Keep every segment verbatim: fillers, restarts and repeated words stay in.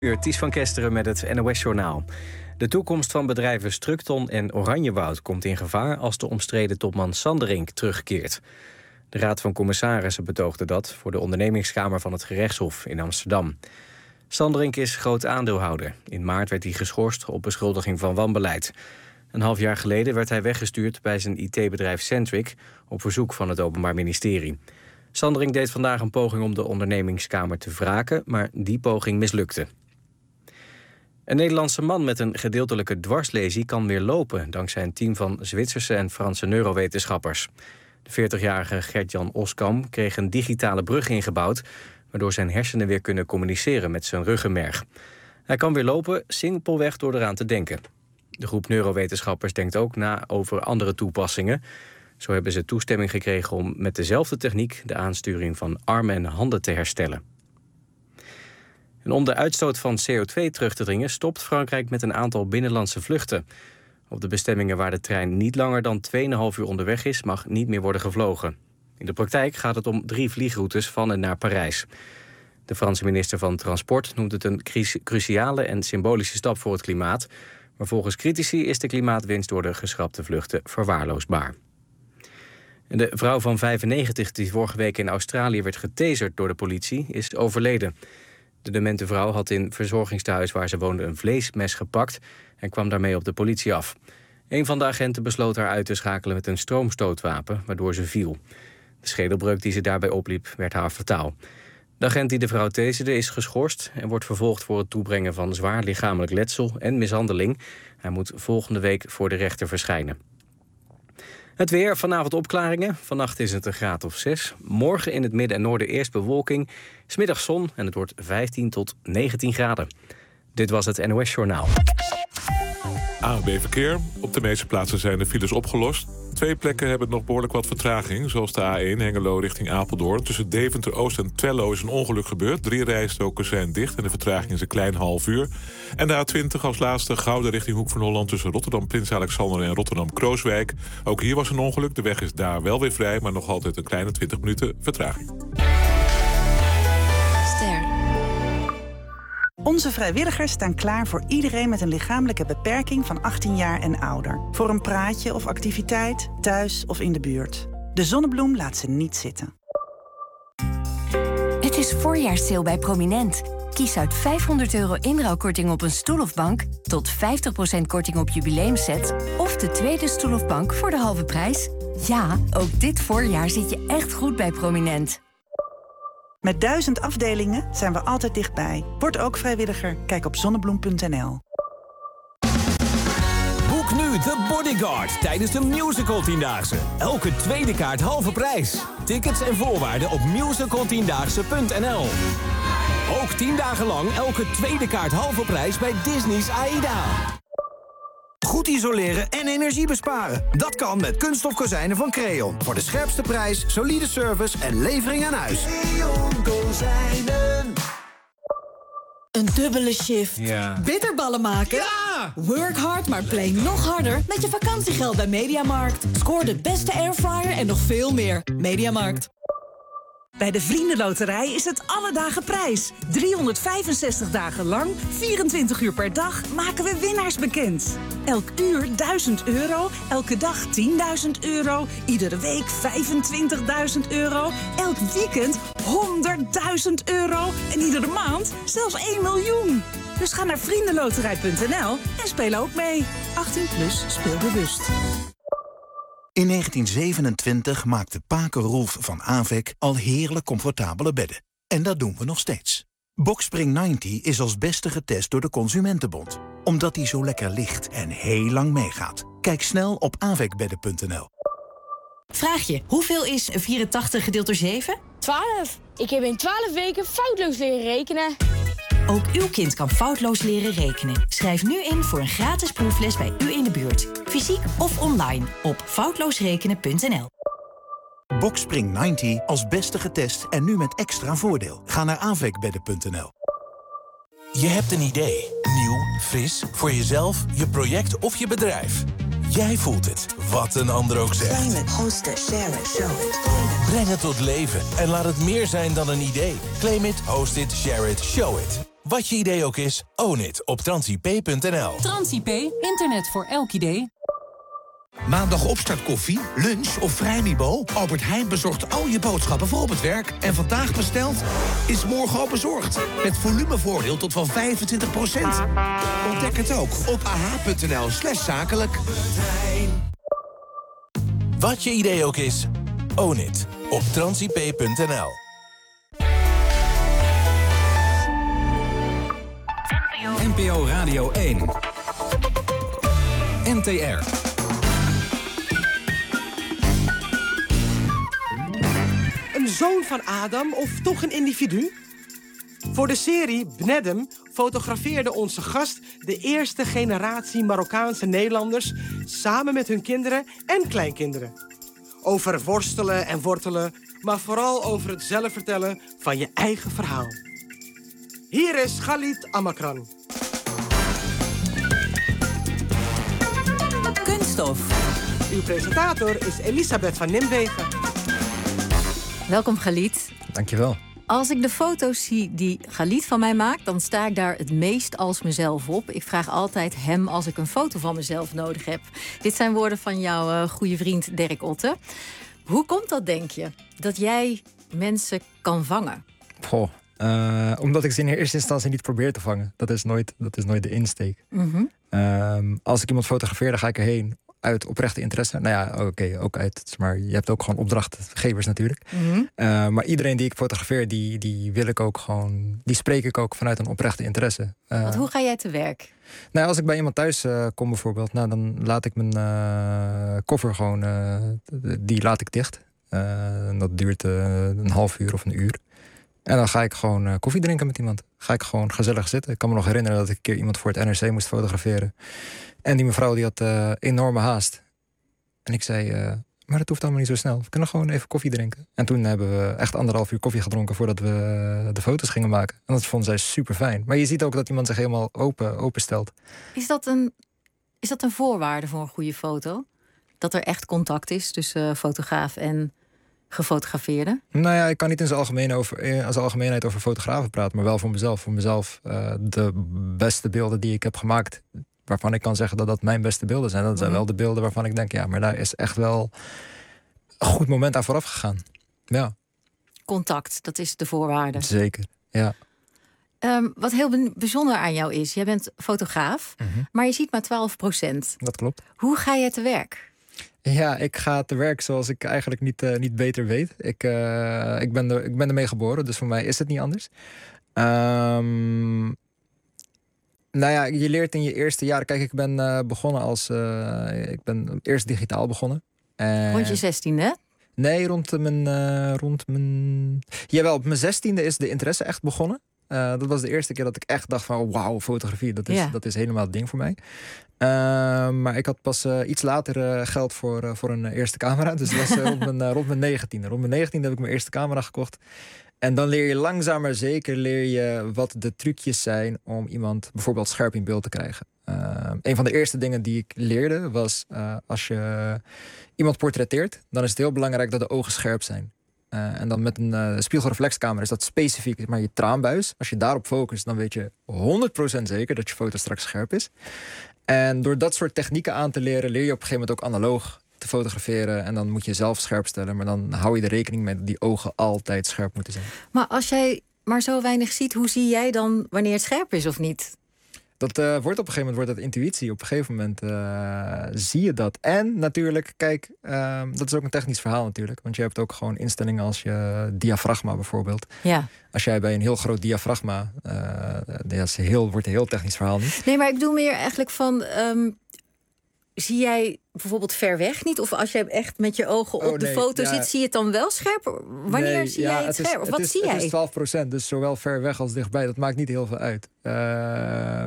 Ties van Kesteren met het N O S-journaal. De toekomst van bedrijven Strukton en Oranjewoud komt in gevaar als de omstreden topman Sanderink terugkeert. De Raad van Commissarissen betoogde dat voor de ondernemingskamer van het gerechtshof in Amsterdam. Sanderink is groot aandeelhouder. In maart werd hij geschorst op beschuldiging van wanbeleid. Een half jaar geleden werd hij weggestuurd bij zijn I T-bedrijf Centric op verzoek van het Openbaar Ministerie. Sanderink deed vandaag een poging om de ondernemingskamer te wraken, maar die poging mislukte. Een Nederlandse man met een gedeeltelijke dwarslesie kan weer lopen, dankzij een team van Zwitserse en Franse neurowetenschappers. De veertigjarige Gert-Jan Oskam kreeg een digitale brug ingebouwd, waardoor zijn hersenen weer kunnen communiceren met zijn ruggenmerg. Hij kan weer lopen, simpelweg door eraan te denken. De groep neurowetenschappers denkt ook na over andere toepassingen. Zo hebben ze toestemming gekregen om met dezelfde techniek de aansturing van armen en handen te herstellen. En om de uitstoot van C O twee terug te dringen, stopt Frankrijk met een aantal binnenlandse vluchten. Op de bestemmingen waar de trein niet langer dan twee en een half uur onderweg is, mag niet meer worden gevlogen. In de praktijk gaat het om drie vliegroutes van en naar Parijs. De Franse minister van Transport noemt het een cruciale en symbolische stap voor het klimaat. Maar volgens critici is de klimaatwinst door de geschrapte vluchten verwaarloosbaar. En de vrouw van vijfennegentig die vorige week in Australië werd getaserd door de politie is overleden. De demente vrouw had in het verzorgingstehuis waar ze woonde een vleesmes gepakt en kwam daarmee op de politie af. Een van de agenten besloot haar uit te schakelen met een stroomstootwapen, waardoor ze viel. De schedelbreuk die ze daarbij opliep werd haar fataal. De agent die de vrouw taserde is geschorst en wordt vervolgd voor het toebrengen van zwaar lichamelijk letsel en mishandeling. Hij moet volgende week voor de rechter verschijnen. Het weer, vanavond opklaringen. Vannacht is het een graad of zes. Morgen in het midden en noorden eerst bewolking. 's Middags zon en het wordt vijftien tot negentien graden. Dit was het N O S-journaal. A N W B-verkeer. Op de meeste plaatsen zijn de files opgelost. Twee plekken hebben nog behoorlijk wat vertraging. Zoals de A één Hengelo richting Apeldoorn. Tussen Deventer-Oost en Twello is een ongeluk gebeurd. Drie rijstroken zijn dicht en de vertraging is een klein half uur. En de A twintig als laatste Gouden richting Hoek van Holland. Tussen Rotterdam Prins Alexander en Rotterdam-Krooswijk. Ook hier was een ongeluk. De weg is daar wel weer vrij, maar nog altijd een kleine twintig minuten vertraging. Ster. Onze vrijwilligers staan klaar voor iedereen met een lichamelijke beperking van achttien jaar en ouder. Voor een praatje of activiteit, thuis of in de buurt. De Zonnebloem laat ze niet zitten. Het is voorjaarssale bij Prominent. Kies uit vijfhonderd euro inruilkorting op een stoel of bank, tot vijftig procent korting op jubileumsets of de tweede stoel of bank voor de halve prijs. Ja, ook dit voorjaar zit je echt goed bij Prominent. Met duizend afdelingen zijn we altijd dichtbij. Word ook vrijwilliger. Kijk op zonnebloem punt n l. Boek nu The Bodyguard tijdens de Musical Tiendaagse. Elke tweede kaart halve prijs. Tickets en voorwaarden op musical tiendaagse punt n l. Ook tien dagen lang elke tweede kaart halve prijs bij Disney's AIDA. Goed isoleren en energie besparen. Dat kan met kunststof kozijnen van Creon. Voor de scherpste prijs, solide service en levering aan huis. Creon Kozijnen. Een dubbele shift. Ja. Bitterballen maken? Ja! Work hard, maar play nog harder met je vakantiegeld bij Mediamarkt. Scoor de beste airfryer en nog veel meer. Mediamarkt. Bij de Vriendenloterij is het alle dagen prijs. driehonderdvijfenzestig dagen lang, vierentwintig uur per dag, maken we winnaars bekend. Elk uur duizend euro, elke dag tienduizend euro, iedere week vijfentwintigduizend euro, elk weekend honderdduizend euro en iedere maand zelfs één miljoen. Dus ga naar vriendenloterij punt n l en speel ook mee. achttien plus, speel bewust. In negentien zevenentwintig maakte Paken Roelf van Avec al heerlijk comfortabele bedden. En dat doen we nog steeds. Boxspring negentig is als beste getest door de Consumentenbond. Omdat hij zo lekker ligt en heel lang meegaat. Kijk snel op avecbedden punt n l. Vraag je, hoeveel is vierentachtig gedeeld door zeven? twaalf. Ik heb in twaalf weken foutloos leren rekenen. Ook uw kind kan foutloos leren rekenen. Schrijf nu in voor een gratis proefles bij u in de buurt. Fysiek of online op foutloosrekenen punt n l. Boxspring negentig als beste getest en nu met extra voordeel. Ga naar avecbedden punt n l. Je hebt een idee. Nieuw, fris, voor jezelf, je project of je bedrijf. Jij voelt het, wat een ander ook zegt. Claim it, host it, share it, show it. Breng het tot leven en laat het meer zijn dan een idee. Claim it, host it, share it, show it. Wat je idee ook is, own it op transip punt n l. Transip, internet voor elk idee. Maandag opstartkoffie, lunch of vrijmibo? Albert Heijn bezorgt al je boodschappen voor op het werk. En vandaag besteld is morgen al bezorgd. Met volumevoordeel tot wel vijfentwintig procent. Ontdek het ook op ah punt n l slash zakelijk. Wat je idee ook is, own it op transip punt n l. N P O Radio één. N T R. Een zoon van Adam of toch een individu? Voor de serie Bnedem fotografeerde onze gast de eerste generatie Marokkaanse Nederlanders samen met hun kinderen en kleinkinderen. Over worstelen en wortelen, maar vooral over het zelf vertellen van je eigen verhaal. Hier is Khalid Amakran. Kunststof. Uw presentator is Elisabeth van Nimwegen. Welkom Khalid. Dankjewel. Als ik de foto's zie die Khalid van mij maakt, dan sta ik daar het meest als mezelf op. Ik vraag altijd hem als ik een foto van mezelf nodig heb. Dit zijn woorden van jouw uh, goede vriend Dirk Otte. Hoe komt dat, denk je, dat jij mensen kan vangen? Goh, uh, omdat ik ze in eerste instantie niet probeer te vangen. Dat is nooit, dat is nooit de insteek. Mm-hmm. Um, als ik iemand fotografeer, dan ga ik erheen uit oprechte interesse. Nou ja, oké, okay, ook uit. Maar je hebt ook gewoon opdrachtgevers natuurlijk. Mm-hmm. Uh, maar iedereen die ik fotografeer, die, die wil ik ook gewoon. Die spreek ik ook vanuit een oprechte interesse. Uh, Want hoe ga jij te werk? Nou, als ik bij iemand thuis uh, kom bijvoorbeeld, nou, dan laat ik mijn uh, koffer gewoon. Uh, die laat ik dicht. Uh, en dat duurt uh, een half uur of een uur. En dan ga ik gewoon uh, koffie drinken met iemand. Ga ik gewoon gezellig zitten. Ik kan me nog herinneren dat ik een keer iemand voor het N R C moest fotograferen. En die mevrouw die had uh, enorme haast. En ik zei, uh, maar dat hoeft allemaal niet zo snel. We kunnen gewoon even koffie drinken. En toen hebben we echt anderhalf uur koffie gedronken voordat we uh, de foto's gingen maken. En dat vond zij super fijn. Maar je ziet ook dat iemand zich helemaal open, open stelt. Is dat een, is dat een voorwaarde voor een goede foto? Dat er echt contact is tussen uh, fotograaf en gefotografeerde? Nou ja, ik kan niet in zijn algemeen over, als algemeenheid over fotografen praten, maar wel voor mezelf. Voor mezelf uh, de beste beelden die ik heb gemaakt, waarvan ik kan zeggen dat dat mijn beste beelden zijn. Dat zijn wel de beelden waarvan ik denk, ja, maar daar is echt wel een goed moment aan vooraf gegaan. Ja. Contact, dat is de voorwaarde. Zeker, ja. Um, wat heel bijzonder aan jou is, jij bent fotograaf, mm-hmm. maar je ziet maar twaalf procent. Dat klopt. Hoe ga je te werk? Ja, ik ga te werk zoals ik eigenlijk niet, uh, niet beter weet. Ik, uh, ik, ben er, ik ben ermee geboren, dus voor mij is het niet anders. Um, nou ja, je leert in je eerste jaar. Kijk, ik ben uh, begonnen als... Uh, ik ben eerst digitaal begonnen. Uh, rond je zestiende, hè? Nee, rond mijn... Uh, rond mijn... Jawel, op mijn zestiende is de interesse echt begonnen. Uh, dat was de eerste keer dat ik echt dacht van wauw, fotografie, dat is, ja. dat is helemaal het ding voor mij. Uh, maar ik had pas uh, iets later uh, geld voor, uh, voor een uh, eerste camera. Dus dat was uh, rond, mijn, uh, rond mijn negentiende. Rond mijn negentiende heb ik mijn eerste camera gekocht. En dan leer je langzaam maar zeker leer je wat de trucjes zijn om iemand bijvoorbeeld scherp in beeld te krijgen. Uh, een van de eerste dingen die ik leerde was uh, als je iemand portretteert, dan is het heel belangrijk dat de ogen scherp zijn. Uh, en dan met een uh, spiegelreflexcamera is dat specifiek maar je traanbuis. Als je daarop focust, dan weet je honderd procent zeker dat je foto straks scherp is. En door dat soort technieken aan te leren, leer je op een gegeven moment ook analoog te fotograferen. En dan moet je zelf scherp stellen. Maar dan hou je er rekening mee dat die ogen altijd scherp moeten zijn. Maar als jij maar zo weinig ziet, hoe zie jij dan wanneer het scherp is of niet? Dat uh, wordt op een gegeven moment wordt dat intuïtie. Op een gegeven moment uh, zie je dat. En natuurlijk, kijk, uh, dat is ook een technisch verhaal natuurlijk. Want je hebt ook gewoon instellingen als je diafragma bijvoorbeeld. Ja. Als jij bij een heel groot diafragma, uh, dat is heel, wordt een heel technisch verhaal niet. Nee, maar ik bedoel meer eigenlijk van, um, zie jij bijvoorbeeld ver weg niet? Of als jij echt met je ogen op oh, nee, de foto ja. zit, zie je het dan wel scherp? Wanneer nee, zie ja, jij het, het scherp? Of wat is, zie jij? Het is twaalf procent, dus zowel ver weg als dichtbij. Dat maakt niet heel veel uit. Uh,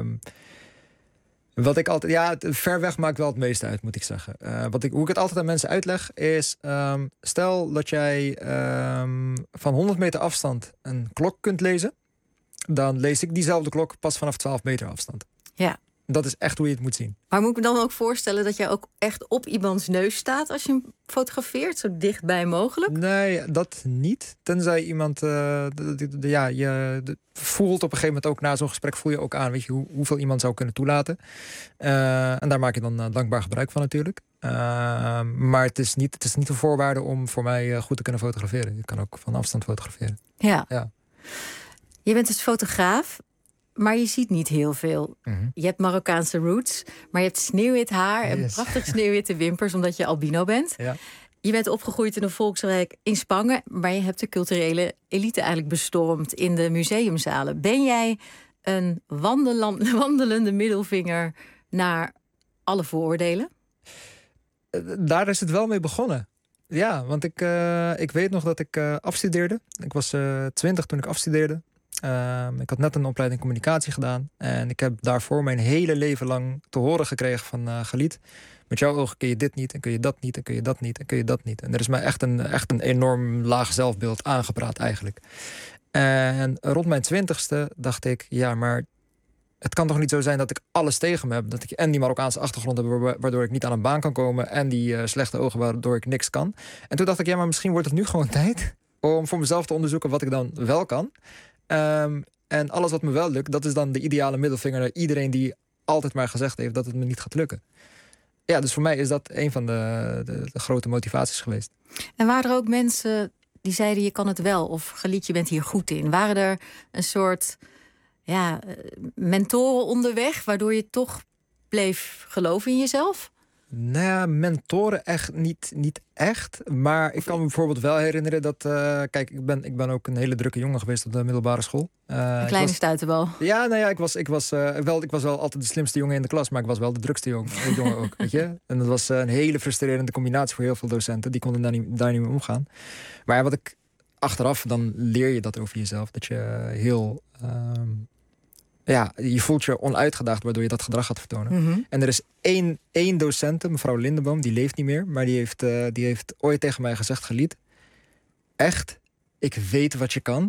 wat ik altijd, ja, ver weg maakt wel het meeste uit, moet ik zeggen. Uh, wat ik, hoe ik het altijd aan mensen uitleg is, um, stel dat jij um, van honderd meter afstand een klok kunt lezen, dan lees ik diezelfde klok pas vanaf twaalf meter afstand. Ja. Dat is echt hoe je het moet zien. Maar moet ik me dan ook voorstellen dat jij ook echt op iemands neus staat als je hem fotografeert, zo dichtbij mogelijk? Nee, dat niet. Tenzij iemand, uh, de, de, de, ja, je de, voelt op een gegeven moment ook na zo'n gesprek voel je ook aan, weet je, hoe, hoeveel iemand zou kunnen toelaten. Uh, en daar maak je dan uh, dankbaar gebruik van natuurlijk. Uh, maar het is, niet, het is niet een voorwaarde om voor mij uh, goed te kunnen fotograferen. Je kan ook van afstand fotograferen. Ja. ja. Je bent dus fotograaf. Maar je ziet niet heel veel. Mm-hmm. Je hebt Marokkaanse roots, maar je hebt sneeuwwit haar en Yes. prachtig sneeuwwitte wimpers, omdat je albino bent. Ja. Je bent opgegroeid in een volksrijk in Spangen, maar je hebt de culturele elite eigenlijk bestormd in de museumzalen. Ben jij een wandelan- wandelende middelvinger naar alle vooroordelen? Daar is het wel mee begonnen. Ja, want ik, uh, ik weet nog dat ik uh, afstudeerde. Ik was uh, twintig toen ik afstudeerde. Uh, ik had net een opleiding communicatie gedaan. En ik heb daarvoor mijn hele leven lang te horen gekregen van uh, Galit, met jouw ogen kun je dit niet, en kun je dat niet, en kun je dat niet, en kun je dat niet. En er is mij echt een, echt een enorm laag zelfbeeld aangepraat eigenlijk. En rond mijn twintigste dacht ik, ja, maar het kan toch niet zo zijn dat ik alles tegen me heb. Dat ik en die Marokkaanse achtergrond heb waardoor ik niet aan een baan kan komen, en die uh, slechte ogen waardoor ik niks kan. En toen dacht ik, ja, maar misschien wordt het nu gewoon tijd om voor mezelf te onderzoeken wat ik dan wel kan. Um, en alles wat me wel lukt, dat is dan de ideale middelvinger naar iedereen die altijd maar gezegd heeft dat het me niet gaat lukken. Ja, dus voor mij is dat een van de, de, de grote motivaties geweest. En waren er ook mensen die zeiden je kan het wel, of Galit, je bent hier goed in? Waren er een soort ja, mentoren onderweg, waardoor je toch bleef geloven in jezelf? Nou ja, mentoren echt niet, niet echt. Maar ik kan me bijvoorbeeld wel herinneren dat... Uh, kijk, ik ben, ik ben ook een hele drukke jongen geweest op de middelbare school. Uh, een kleine was, stuiterbal. Ja, nou ja, ik was, ik, was, uh, wel, ik was wel altijd de slimste jongen in de klas, maar ik was wel de drukste jongen, jongen ook. Weet je? En dat was uh, een hele frustrerende combinatie voor heel veel docenten. Die konden daar niet, daar niet mee omgaan. Maar ja, wat ik achteraf, dan leer je dat over jezelf. Dat je heel... Uh, Ja, je voelt je onuitgedaagd waardoor je dat gedrag gaat vertonen. Mm-hmm. En er is één, één docente, mevrouw Lindeboom, die leeft niet meer, maar die heeft, uh, die heeft ooit tegen mij gezegd, Galit, echt, ik weet wat je kan.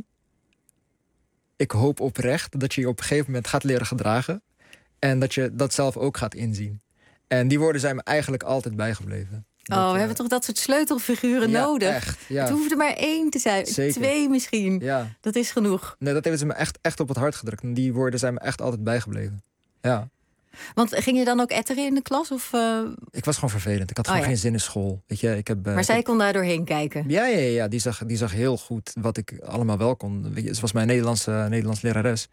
Ik hoop oprecht dat je je op een gegeven moment gaat leren gedragen en dat je dat zelf ook gaat inzien. En die woorden zijn me eigenlijk altijd bijgebleven. Oh, dat, we uh, hebben toch dat soort sleutelfiguren ja, nodig? Echt, ja. Het hoeft er maar één te zijn. Zeker. Twee misschien. Ja. Dat is genoeg. Nee, dat hebben ze me echt, echt op het hart gedrukt. En die woorden zijn me echt altijd bijgebleven. Ja. Want ging je dan ook etteren in de klas? Of, uh... Ik was gewoon vervelend. Ik had gewoon oh, ja. geen zin in school. Weet je, ik heb, uh, maar zij kon daar doorheen kijken? Ja, ja, ja. Die, zag, die zag heel goed wat ik allemaal wel kon. Weet je, ze was mijn Nederlandse, Nederlands lerares.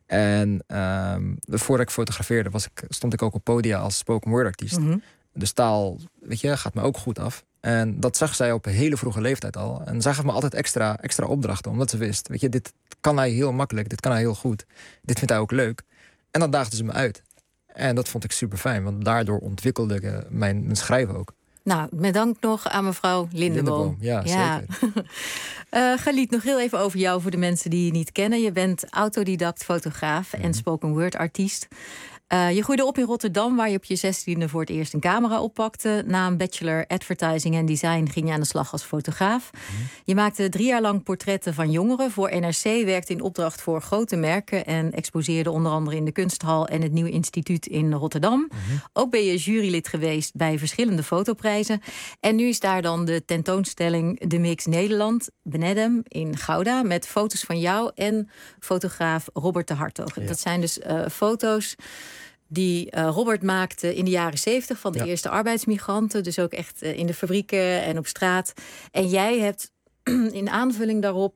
En um, voordat ik fotografeerde was ik, stond ik ook op podia als spoken word artiest. Mm-hmm. Dus taal, weet je, gaat me ook goed af. En dat zag zij op een hele vroege leeftijd al. En zij gaf me altijd extra, extra opdrachten, omdat ze wist, weet je, dit kan hij heel makkelijk, dit kan hij heel goed. Dit vindt hij ook leuk. En dan daagde ze me uit. En dat vond ik super fijn, want daardoor ontwikkelde ik mijn, mijn schrijven ook. Nou, met dank nog aan mevrouw Lindeboom. Lindeboom ja, ja, zeker. uh, Galit, nog heel even over jou voor de mensen die je niet kennen. Je bent autodidact fotograaf mm-hmm. en spoken word artiest. Uh, je groeide op in Rotterdam, waar je op je zestiende voor het eerst een camera oppakte. Na een bachelor advertising en design ging je aan de slag als fotograaf. Mm-hmm. Je maakte drie jaar lang portretten van jongeren voor N R C, werkte in opdracht voor grote merken en exposeerde onder andere in de Kunsthal en het Nieuw Instituut in Rotterdam. Mm-hmm. Ook ben je jurylid geweest bij verschillende fotoprijzen. En nu is daar dan de tentoonstelling De Mix Nederland, Benedem in Gouda, met foto's van jou en fotograaf Robert de Hartog. Ja. Dat zijn dus uh, foto's die uh, Robert maakte in de jaren zeventig van de ja. eerste arbeidsmigranten. Dus ook echt uh, in de fabrieken en op straat. En jij hebt in aanvulling daarop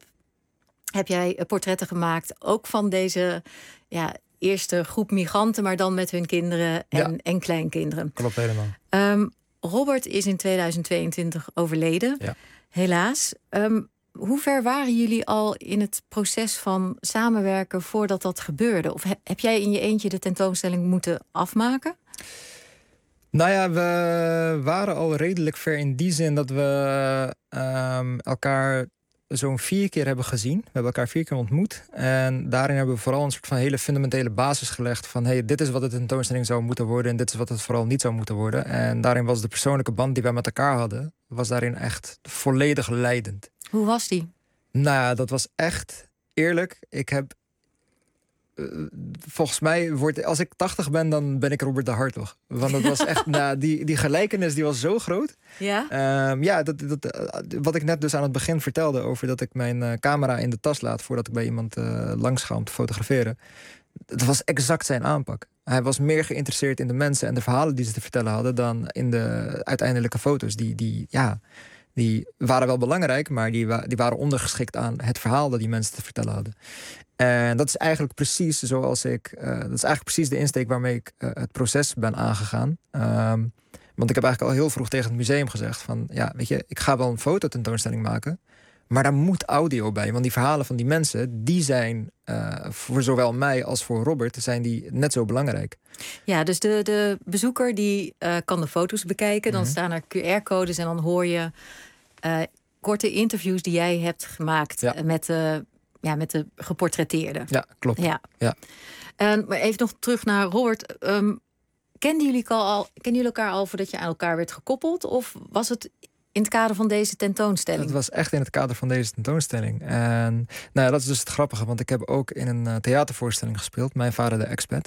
heb jij uh, portretten gemaakt, ook van deze ja, eerste groep migranten, maar dan met hun kinderen en, ja. en kleinkinderen. Klopt helemaal. Um, Robert is in tweeduizend tweeëntwintig overleden, ja. helaas. Um, Hoe ver waren jullie al in het proces van samenwerken voordat dat gebeurde? Of heb jij in je eentje de tentoonstelling moeten afmaken? Nou ja, we waren al redelijk ver in die zin dat we um, elkaar zo'n vier keer hebben gezien. We hebben elkaar vier keer ontmoet. En daarin hebben we vooral een soort van hele fundamentele basis gelegd van hey, dit is wat de tentoonstelling zou moeten worden en dit is wat het vooral niet zou moeten worden. En daarin was de persoonlijke band die wij met elkaar hadden, was daarin echt volledig leidend. Hoe was die? Nou ja, dat was echt eerlijk. Ik heb uh, volgens mij wordt... Als ik tachtig ben, dan ben ik Robert de Hartog. Want dat was echt... nou, die, die gelijkenis die was zo groot. Ja? Um, ja, dat, dat, uh, wat ik net dus aan het begin vertelde... over dat ik mijn uh, camera in de tas laat... voordat ik bij iemand uh, langs ga om te fotograferen. Dat was exact zijn aanpak. Hij was meer geïnteresseerd in de mensen en de verhalen die ze te vertellen hadden... dan in de uiteindelijke foto's. Die, die, ja, die waren wel belangrijk, maar die, wa- die waren ondergeschikt aan het verhaal... dat die mensen te vertellen hadden. En dat is eigenlijk precies zoals ik... Uh, dat is eigenlijk precies de insteek waarmee ik uh, het proces ben aangegaan. Um, want ik heb eigenlijk al heel vroeg tegen het museum gezegd... van ja, weet je, ik ga wel een fototentoonstelling maken... maar daar moet audio bij. Want die verhalen van die mensen... die zijn uh, voor zowel mij als voor Robert... zijn die net zo belangrijk. Ja, dus de, de bezoeker die uh, kan de foto's bekijken. Dan Mm-hmm. staan er Q R-codes en dan hoor je... Uh, korte interviews die jij hebt gemaakt... Ja. Uh, met, de, ja, met de geportretteerden. Ja, klopt. Ja. Ja. Uh, maar even nog terug naar Robert... Um, Kenden jullie, al, kenden jullie elkaar al voordat je aan elkaar werd gekoppeld? Of was het in het kader van deze tentoonstelling? Het was echt in het kader van deze tentoonstelling. En nou ja, dat is dus het grappige. Want ik heb ook in een uh, theatervoorstelling gespeeld. Mijn vader de expat.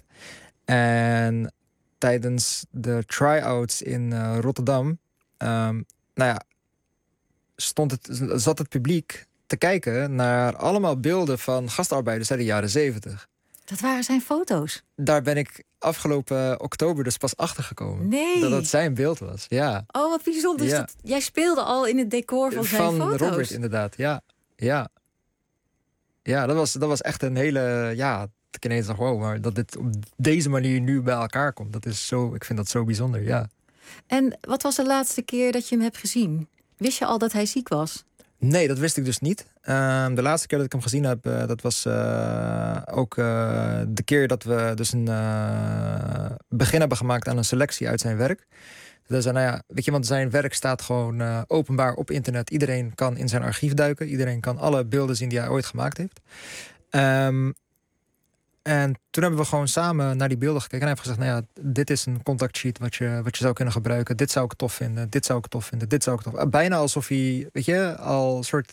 En tijdens de try-outs in uh, Rotterdam... Um, nou ja, stond het, zat het publiek te kijken naar allemaal beelden van gastarbeiders uit de jaren zeventig. Dat waren zijn foto's? Daar ben ik afgelopen oktober dus pas achter gekomen. Nee. Dat dat zijn beeld was, ja. Oh, wat bijzonder. Dus Ja. dat, jij speelde al in het decor van zijn van foto's? Van Robert, inderdaad, ja. Ja, ja dat, was, dat was echt een hele... Ja, ik ineens dacht, wow, maar dat dit op deze manier nu bij elkaar komt... dat is zo, ik vind dat zo bijzonder, ja. En wat was de laatste keer dat je hem hebt gezien? Wist je al dat hij ziek was? Nee, dat wist ik dus niet. Uh, de laatste keer dat ik hem gezien heb, uh, dat was uh, ook uh, de keer dat we dus een uh, begin hebben gemaakt aan een selectie uit zijn werk. Dus, uh, nou ja, weet je, want zijn werk staat gewoon uh, openbaar op internet. Iedereen kan in zijn archief duiken. Iedereen kan alle beelden zien die hij ooit gemaakt heeft. Um, En toen hebben we gewoon samen naar die beelden gekeken. En hij heeft gezegd, nou ja, dit is een contactsheet wat je, wat je zou kunnen gebruiken. Dit zou ik tof vinden, dit zou ik tof vinden, dit zou ik tof. Bijna alsof hij, weet je, al soort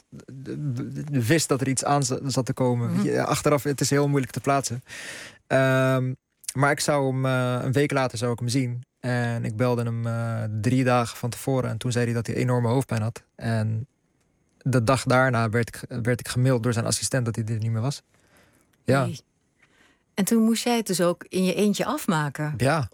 wist dat er iets aan zat te komen. Mm-hmm. Ja, achteraf, het is heel moeilijk te plaatsen. Um, maar ik zou hem, uh, een week later zou ik hem zien. En ik belde hem uh, drie dagen van tevoren. En toen zei hij dat hij enorme hoofdpijn had. En de dag daarna werd ik, werd ik gemaild door zijn assistent dat hij er niet meer was. Ja. Nee. En toen moest jij het dus ook in je eentje afmaken. Ja.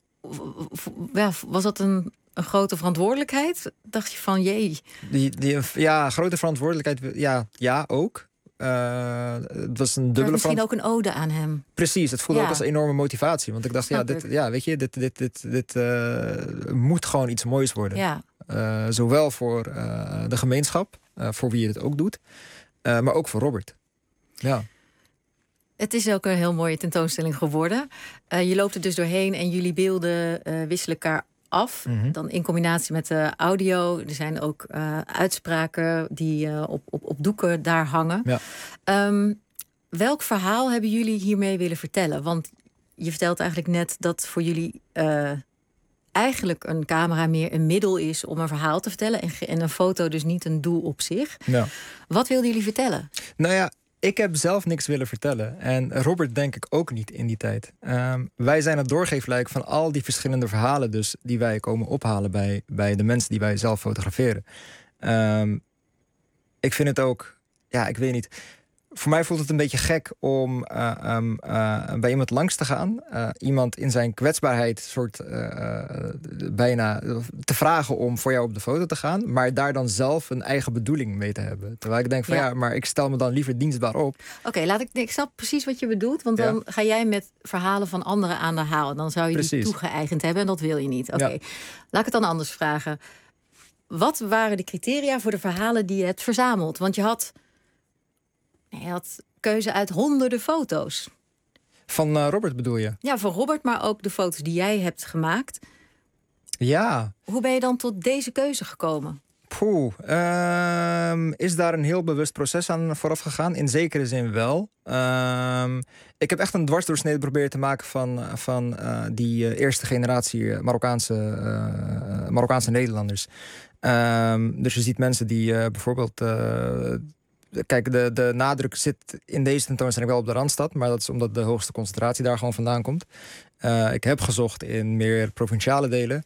Ja, was dat een, een grote verantwoordelijkheid? Dacht je van, jee. Die, die, ja, grote verantwoordelijkheid. Ja, ja ook. Uh, het was een dubbele misschien verant... ook een ode aan hem. Precies, het voelde ja. ook als een enorme motivatie. Want ik dacht, ja, dit, ja, weet je, dit, dit, dit, dit uh, moet gewoon iets moois worden. Ja. Uh, zowel voor uh, de gemeenschap, uh, voor wie je het ook doet. Uh, maar ook voor Robert. Ja. Het is ook een heel mooie tentoonstelling geworden. Uh, je loopt er dus doorheen en jullie beelden uh, wisselen elkaar af. Mm-hmm. Dan in combinatie met de audio. Er zijn ook uh, uitspraken die uh, op, op, op doeken daar hangen. Ja. Um, welk verhaal hebben jullie hiermee willen vertellen? Want je vertelt eigenlijk net dat voor jullie uh, eigenlijk een camera meer een middel is om een verhaal te vertellen. En, en een foto dus niet een doel op zich. Ja. Wat wilden jullie vertellen? Nou ja, ik heb zelf niks willen vertellen. En Robert denk ik ook niet in die tijd. Um, wij zijn het doorgeefluik van al die verschillende verhalen dus die wij komen ophalen bij, bij de mensen die wij zelf fotograferen. Um, ik vind het ook, ja, ik weet niet. Voor mij voelt het een beetje gek om uh, um, uh, bij iemand langs te gaan. Uh, iemand in zijn kwetsbaarheid soort uh, uh, bijna te vragen om voor jou op de foto te gaan. Maar daar dan zelf een eigen bedoeling mee te hebben. Terwijl ik denk van ja, ja maar ik stel me dan liever dienstbaar op. Oké, okay, laat ik, ik snap precies wat je bedoelt. Want dan ja. ga jij met verhalen van anderen aan de haal. Dan zou je precies. die toegeëigend hebben en dat wil je niet. Oké, okay. ja. Laat ik het dan anders vragen. Wat waren de criteria voor de verhalen die je hebt verzameld? Want je had... Je had keuze uit honderden foto's. Van uh, Robert bedoel je? Ja, van Robert, maar ook de foto's die jij hebt gemaakt. Ja. Hoe ben je dan tot deze keuze gekomen? Poeh, uh, is daar een heel bewust proces aan vooraf gegaan? In zekere zin wel. Uh, ik heb echt een dwarsdoorsnede proberen te maken van, van uh, die uh, eerste generatie Marokkaanse, uh, Marokkaanse Nederlanders. Uh, dus je ziet mensen die uh, bijvoorbeeld... Uh, kijk, de, de nadruk zit in deze tentoonstelling wel op de Randstad. Maar dat is omdat de hoogste concentratie daar gewoon vandaan komt. Uh, ik heb gezocht in meer provinciale delen.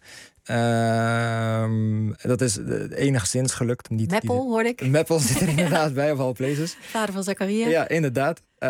Uh, dat is enigszins gelukt. Niet Meppel, die, hoorde ik. Meppel zit er inderdaad bij, of all places. Vader van Zakaria. Ja, inderdaad. Uh,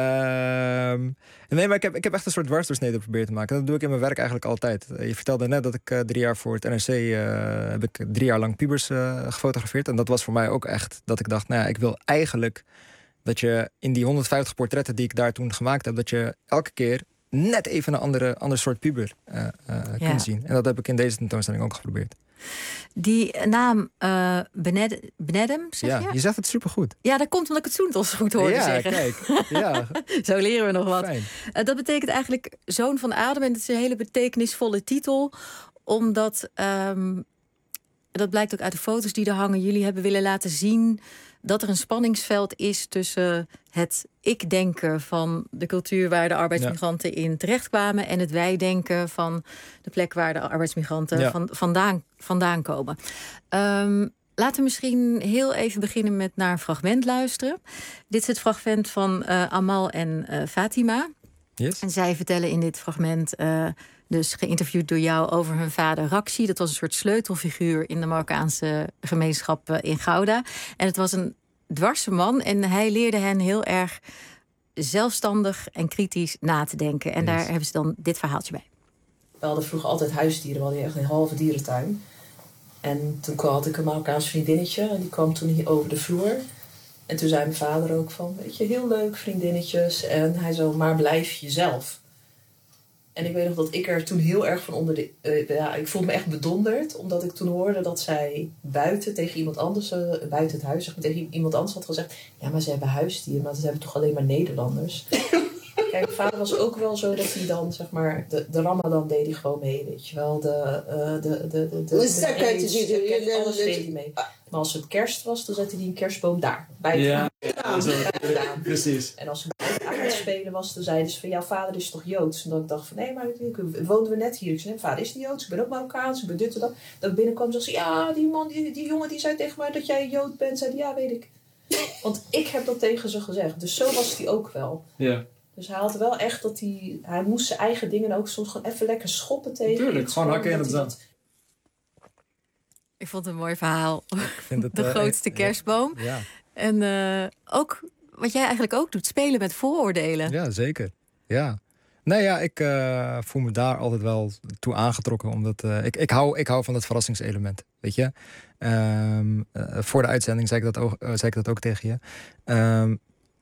nee, maar ik heb, ik heb echt een soort dwarsdoorsnede geprobeerd te maken. Dat doe ik in mijn werk eigenlijk altijd. Uh, je vertelde net dat ik uh, drie jaar voor het N R C... Uh, heb ik drie jaar lang pubers uh, gefotografeerd. En dat was voor mij ook echt dat ik dacht... nou ja, ik wil eigenlijk dat je in die honderdvijftig portretten die ik daar toen gemaakt heb... dat je elke keer net even een andere, ander soort puber uh, uh, ja. kunt zien. En dat heb ik in deze tentoonstelling ook geprobeerd. Die naam uh, Bened- Benedem, zeg ja, je? Je zegt het supergoed. Ja, dat komt omdat ik het Soentels goed hoorde ja, zeggen. Kijk. Ja, zo leren we nog wat. Fijn. Uh, dat betekent eigenlijk Zoon van Adam. En het is een hele betekenisvolle titel. Omdat, um, dat blijkt ook uit de foto's die er hangen... jullie hebben willen laten zien dat er een spanningsveld is tussen het ik-denken van de cultuur waar de arbeidsmigranten ja. in terechtkwamen en het wij-denken van de plek waar de arbeidsmigranten ja. van, vandaan, vandaan komen. Um, laten we misschien heel even beginnen met naar een fragment luisteren. Dit is het fragment van uh, Amal en uh, Fatima. Yes. En zij vertellen in dit fragment... Uh, dus geïnterviewd door jou over hun vader Raksi. Dat was een soort sleutelfiguur in de Marokkaanse gemeenschap in Gouda. En het was een dwarse man en hij leerde hen heel erg zelfstandig en kritisch na te denken. En yes. daar hebben ze dan dit verhaaltje bij. We hadden vroeger altijd huisdieren. We hadden echt een halve dierentuin. En toen had ik een Marokkaans vriendinnetje. En die kwam toen hier over de vloer. En toen zei mijn vader ook van, weet je, heel leuk vriendinnetjes. En hij zo, maar blijf jezelf. En ik weet nog dat ik er toen heel erg van onder de... Uh, ja, ik voelde me echt bedonderd. Omdat ik toen hoorde dat zij buiten tegen iemand anders... Uh, buiten het huis, zeg maar, tegen iemand anders had gezegd... Ja, maar ze hebben huisdieren, maar ze hebben toch alleen maar Nederlanders. Kijk, mijn vader was ook wel zo dat hij dan, zeg maar... De, de Ramadan deed hij gewoon mee, weet je wel. De... Uh, de, de, de, de, de, de, de alles deed hij mee. Maar als het kerst was, dan zette hij een kerstboom daar. Bij het ja, raam. zo, precies. En als het aan het spelen was, dan zeiden ze van... jouw vader is toch Joods? En dan dacht ik van, nee, maar woonden we net hier. Ik zei, mijn vader is niet Joods, ik ben ook Marokkaans, ik ben dit en dat. Dat ik binnenkwam, zei ze, ja, die man, die, die jongen die zei tegen mij dat jij Jood bent. Zei, ja, weet ik. Want ik heb dat tegen ze gezegd. Dus zo was hij ook wel. Ja. Dus hij had wel echt dat hij... Hij moest zijn eigen dingen ook soms gewoon even lekker schoppen tegen. Tuurlijk, gewoon hakken in het zand. Ik vond het een mooi verhaal. Ik vind het, de uh, grootste ja, kerstboom. Ja. En uh, ook wat jij eigenlijk ook doet, spelen met vooroordelen. Ja, zeker. Ja. Nee, ja, ik uh, voel me daar altijd wel toe aangetrokken. Omdat uh, ik, ik, hou, ik hou van het verrassingselement. Weet je? Um, uh, voor de uitzending zei ik dat ook, uh, zei ik dat ook tegen je. Um,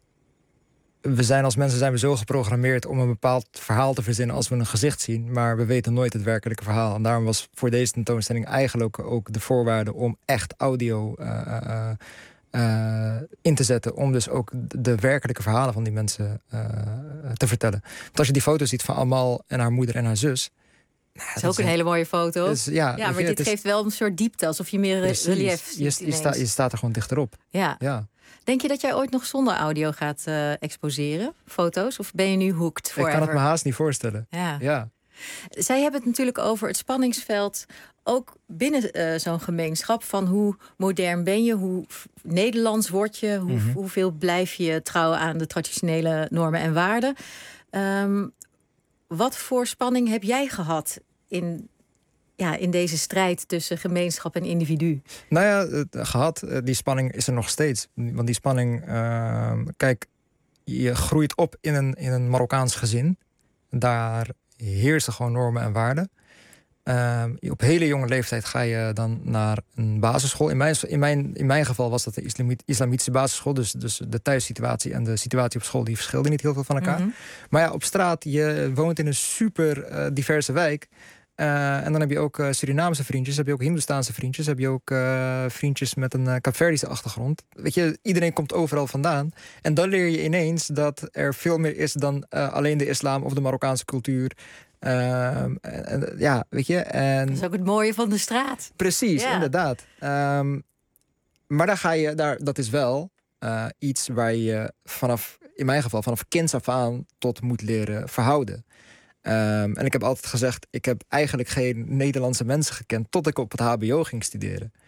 we zijn als mensen zijn we zo geprogrammeerd om een bepaald verhaal te verzinnen als we een gezicht zien, maar we weten nooit het werkelijke verhaal. En daarom was voor deze tentoonstelling eigenlijk ook de voorwaarde om echt audio uh, uh, uh, in te zetten, om dus ook de werkelijke verhalen van die mensen uh, te vertellen. Want als je die foto ziet van Amal en haar moeder en haar zus, nou, dat is ook een hele mooie foto. Dus, ja, ja, maar je, dit is, geeft wel een soort diepte, alsof je meer precies, relief ziet. Je, je, sta, je staat er gewoon dichterop. Ja. ja. Denk je dat jij ooit nog zonder audio gaat uh, exposeren, foto's? Of ben je nu hooked forever? Ik kan het me haast niet voorstellen. Ja. ja. Zij hebben het natuurlijk over het spanningsveld, ook binnen uh, zo'n gemeenschap, van hoe modern ben je, hoe Nederlands word je, hoe, mm-hmm. hoeveel blijf je trouw aan de traditionele normen en waarden. Um, wat voor spanning heb jij gehad in... Ja, in deze strijd tussen gemeenschap en individu? Nou ja, gehad. Die spanning is er nog steeds. Want die spanning... Uh, kijk, je groeit op in een, in een Marokkaans gezin. Daar heersen gewoon normen en waarden. Uh, op hele jonge leeftijd ga je dan naar een basisschool. In mijn, in mijn, in mijn geval was dat de islamit, islamitische basisschool. Dus, dus de thuissituatie en de situatie op school... die verschilden niet heel veel van elkaar. Mm-hmm. Maar ja, op straat, je woont in een super uh, diverse wijk... Uh, en dan heb je ook uh, Surinaamse vriendjes, heb je ook Hindoestaanse vriendjes, heb je ook uh, vriendjes met een uh, Kaapverdische achtergrond. Weet je, iedereen komt overal vandaan. En dan leer je ineens dat er veel meer is dan uh, alleen de islam of de Marokkaanse cultuur. Uh, en, en, ja, weet je. En dat is ook het mooie van de straat. Precies, ja. inderdaad. Um, maar daar ga je, daar, dat is wel uh, iets waar je vanaf, in mijn geval, vanaf kinds af aan tot moet leren verhouden. Um, en ik heb altijd gezegd, ik heb eigenlijk geen Nederlandse mensen gekend tot ik op het H B O ging studeren.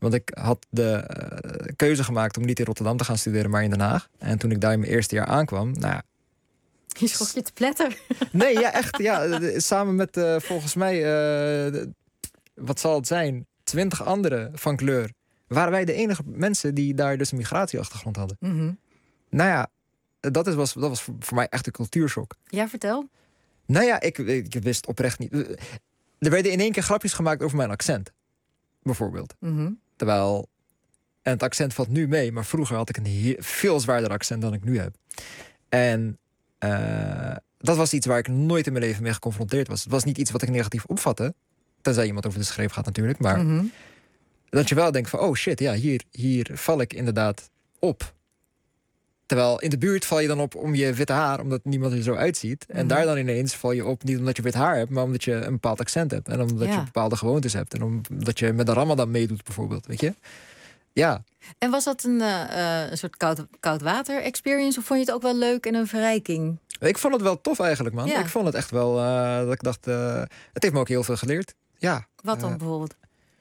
Want ik had de uh, keuze gemaakt om niet in Rotterdam te gaan studeren, maar in Den Haag. En toen ik daar in mijn eerste jaar aankwam, nou ja. Je schrok je te pletter. Nee, ja, echt. Ja, samen met uh, volgens mij, uh, de, wat zal het zijn, twintig anderen van kleur, waren wij de enige mensen die daar dus een migratieachtergrond hadden. Mm-hmm. Nou ja, dat, is, was, dat was voor mij echt een cultuurshock. Ja, vertel. Nou ja, ik, ik wist oprecht niet. Er werden in één keer grapjes gemaakt over mijn accent. Bijvoorbeeld. Mm-hmm. Terwijl, en het accent valt nu mee, maar vroeger had ik een heel, veel zwaarder accent dan ik nu heb. En uh, dat was iets waar ik nooit in mijn leven mee geconfronteerd was. Het was niet iets wat ik negatief opvatte. Tenzij iemand over de schreef gaat natuurlijk. Maar mm-hmm. dat je wel denkt van, oh shit, ja, hier, hier val ik inderdaad op. Terwijl in de buurt val je dan op om je witte haar, omdat niemand er zo uitziet. En mm-hmm. daar dan ineens val je op, niet omdat je wit haar hebt, maar omdat je een bepaald accent hebt. En omdat ja. je bepaalde gewoontes hebt. En omdat je met de Ramadan meedoet bijvoorbeeld, weet je. Ja. En was dat een, uh, een soort koud, koud water experience? Of vond je het ook wel leuk en een verrijking? Ik vond het wel tof eigenlijk, man. Ja. Ik vond het echt wel, uh, dat ik dacht, uh, het heeft me ook heel veel geleerd. Ja. Wat dan uh, bijvoorbeeld?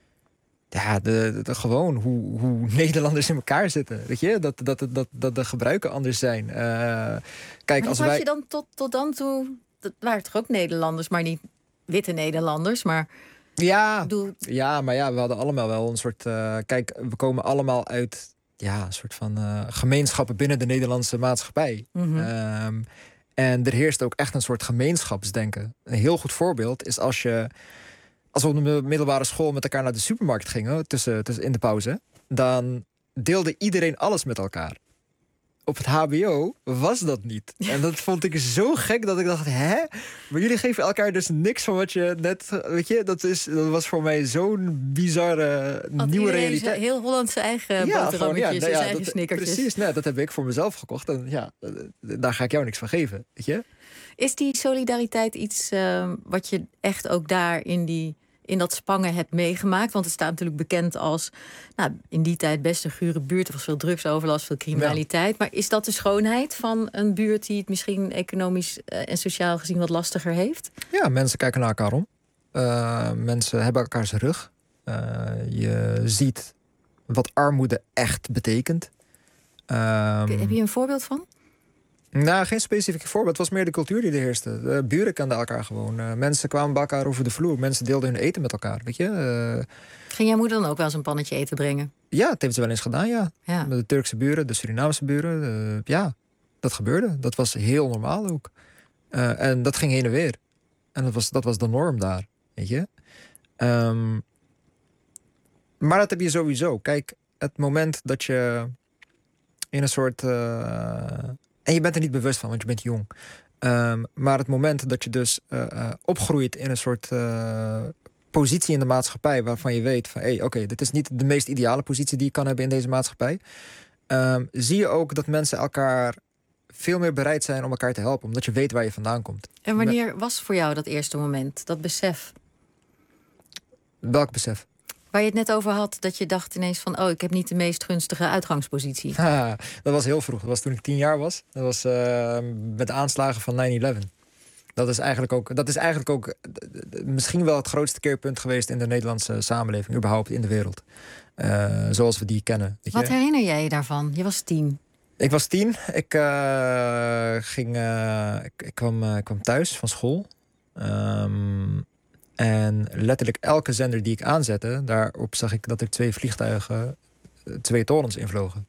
Ja, de, de, de, gewoon hoe, hoe Nederlanders in elkaar zitten. Weet je, dat, dat, dat, dat de gebruiken anders zijn. Uh, kijk, maar als had wij... je dan tot, tot dan toe, dat waren toch ook Nederlanders, maar niet witte Nederlanders, maar... Ja, bedoel... ja, maar ja, we hadden allemaal wel een soort... Uh, kijk, we komen allemaal uit ja, een soort van uh, gemeenschappen binnen de Nederlandse maatschappij. Mm-hmm. Um, en er heerst ook echt een soort gemeenschapsdenken. Een heel goed voorbeeld is als je... Als we op de middelbare school met elkaar naar de supermarkt gingen, tussen, tussen in de pauze, dan deelde iedereen alles met elkaar. Op het H B O was dat niet. En dat vond ik zo gek dat ik dacht, hè? Maar jullie geven elkaar dus niks van wat je net... Weet je, dat, is, dat was voor mij zo'n bizarre Had nieuwe realiteit. Heel Holland zijn eigen ja, boterhammetjes, ja, nou ja, zijn eigen dat, snickertjes. Precies, nou, dat heb ik voor mezelf gekocht. En ja, daar ga ik jou niks van geven, weet je? Is die solidariteit iets uh, wat je echt ook daar in die... in dat Spangen hebt meegemaakt? Want het staat natuurlijk bekend als... nou, in die tijd best een gure buurt. Er was veel drugsoverlast, veel criminaliteit. Ja. Maar is dat de schoonheid van een buurt... die het misschien economisch en sociaal gezien wat lastiger heeft? Ja, mensen kijken naar elkaar om. Uh, mensen hebben elkaars rug. Uh, je ziet wat armoede echt betekent. Um, Heb je een voorbeeld van? Nou, geen specifiek voorbeeld. Het was meer de cultuur die er heerste. De buren kenden elkaar gewoon. Uh, mensen kwamen bij elkaar over de vloer. Mensen deelden hun eten met elkaar, weet je. Uh, Ging jouw moeder dan ook wel eens een pannetje eten brengen? Ja, dat heeft ze wel eens gedaan, ja. ja. Met de Turkse buren, de Surinaamse buren. Uh, ja, dat gebeurde. Dat was heel normaal ook. Uh, en dat ging heen en weer. En dat was, dat was de norm daar, weet je. Um, maar dat heb je sowieso. Kijk, het moment dat je in een soort... Uh, En je bent er niet bewust van, want je bent jong. Um, maar het moment dat je dus uh, uh, opgroeit in een soort uh, positie in de maatschappij... waarvan je weet van, hé, hey, oké, okay, dit is niet de meest ideale positie die je kan hebben in deze maatschappij... Um, zie je ook dat mensen elkaar veel meer bereid zijn om elkaar te helpen. Omdat je weet waar je vandaan komt. En wanneer was voor jou dat eerste moment, dat besef? Welk besef? Waar je het net over had, dat je dacht ineens van... oh, ik heb niet de meest gunstige uitgangspositie. Ha, dat was heel vroeg. Dat was toen ik tien jaar was. Dat was uh, met de aanslagen van nine eleven. Dat is eigenlijk ook, dat is eigenlijk ook misschien wel het grootste keerpunt geweest... in de Nederlandse samenleving, überhaupt in de wereld. Uh, zoals we die kennen. Weet Wat je? herinner jij je daarvan? Je was tien. Ik was tien. Ik, uh, ging, uh, ik, ik, kwam, uh, ik kwam thuis van school. Um, En letterlijk elke zender die ik aanzette... daarop zag ik dat er twee vliegtuigen... twee torens invlogen.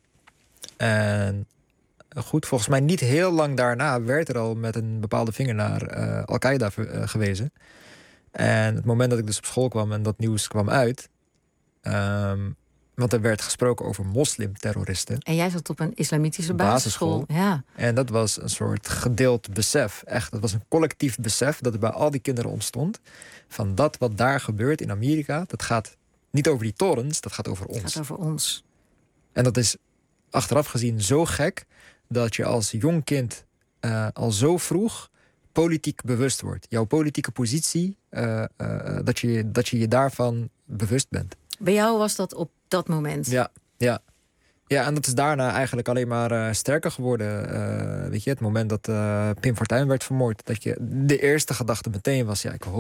En goed, volgens mij niet heel lang daarna... werd er al met een bepaalde vinger naar uh, Al-Qaeda uh, gewezen. En het moment dat ik dus op school kwam... en dat nieuws kwam uit... Um, want er werd gesproken over moslimterroristen. En jij zat op een islamitische basisschool. basisschool. Ja. En dat was een soort gedeeld besef. Echt, dat was een collectief besef dat er bij al die kinderen ontstond. Van dat wat daar gebeurt in Amerika, dat gaat niet over die torens, dat gaat over ons. Het gaat over ons. En dat is achteraf gezien zo gek dat je als jong kind uh, al zo vroeg politiek bewust wordt. Jouw politieke positie, uh, uh, dat, je, dat je je daarvan bewust bent. Bij jou was dat op dat moment? Ja, ja. Ja, en dat is daarna eigenlijk alleen maar uh, sterker geworden. Uh, weet je, het moment dat uh, Pim Fortuyn werd vermoord... dat je de eerste gedachte meteen was... ja, ik hoop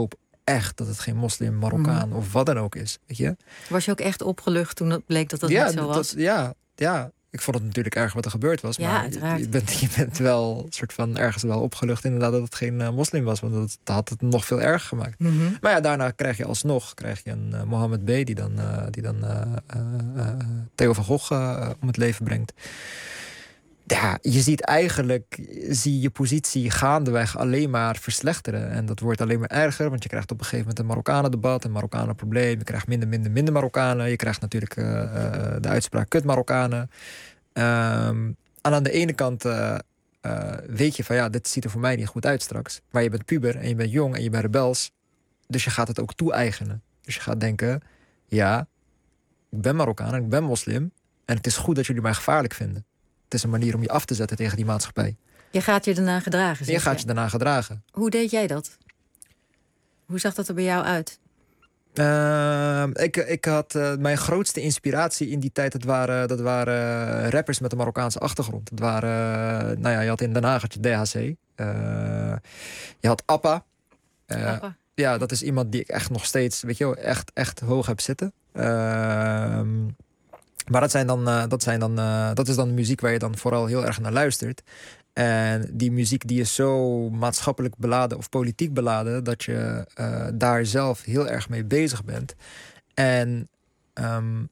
echt dat het geen moslim, Marokkaan Mm. of wat dan ook is. Weet je? Was je ook echt opgelucht toen het bleek dat dat ja, niet zo was? Dat, ja, ja, ik vond het natuurlijk erg wat er gebeurd was. Ja, maar uiteraard. je, je, bent, je bent wel soort van ergens wel opgelucht inderdaad dat het geen uh, moslim was. Want dat, dat had het nog veel erger gemaakt. Mm-hmm. Maar ja, daarna krijg je alsnog krijg je een uh, Mohammed B. die dan, uh, die dan uh, uh, uh, Theo van Gogh uh, om het leven brengt. Ja, je ziet eigenlijk, zie je positie gaandeweg alleen maar verslechteren. En dat wordt alleen maar erger, want je krijgt op een gegeven moment een Marokkanen-debat, een Marokkanen-probleem. Je krijgt minder, minder, minder Marokkanen. Je krijgt natuurlijk uh, uh, de uitspraak kut Marokkanen. Um, en aan de ene kant uh, uh, weet je van ja, dit ziet er voor mij niet goed uit straks. Maar je bent puber en je bent jong en je bent rebels. Dus je gaat het ook toe-eigenen. Dus je gaat denken, ja, ik ben Marokkaan en ik ben moslim. En het is goed dat jullie mij gevaarlijk vinden. Het is een manier om je af te zetten tegen die maatschappij. Je gaat je daarna gedragen. Je gaat je daarna gedragen. Hoe deed jij dat? Hoe zag dat er bij jou uit? Uh, ik, ik had uh, mijn grootste inspiratie in die tijd. Dat waren, dat waren rappers met een Marokkaanse achtergrond. Dat waren, uh, nou ja, je had in Den Haag had je D H C. Uh, je had Appa. Uh, Appa. Ja, dat is iemand die ik echt nog steeds, weet je wel, echt, echt hoog heb zitten. Uh, Maar dat, zijn dan, uh, dat, zijn dan, uh, dat is dan de muziek waar je dan vooral heel erg naar luistert. En die muziek die is zo maatschappelijk beladen of politiek beladen, dat je uh, daar zelf heel erg mee bezig bent. En um,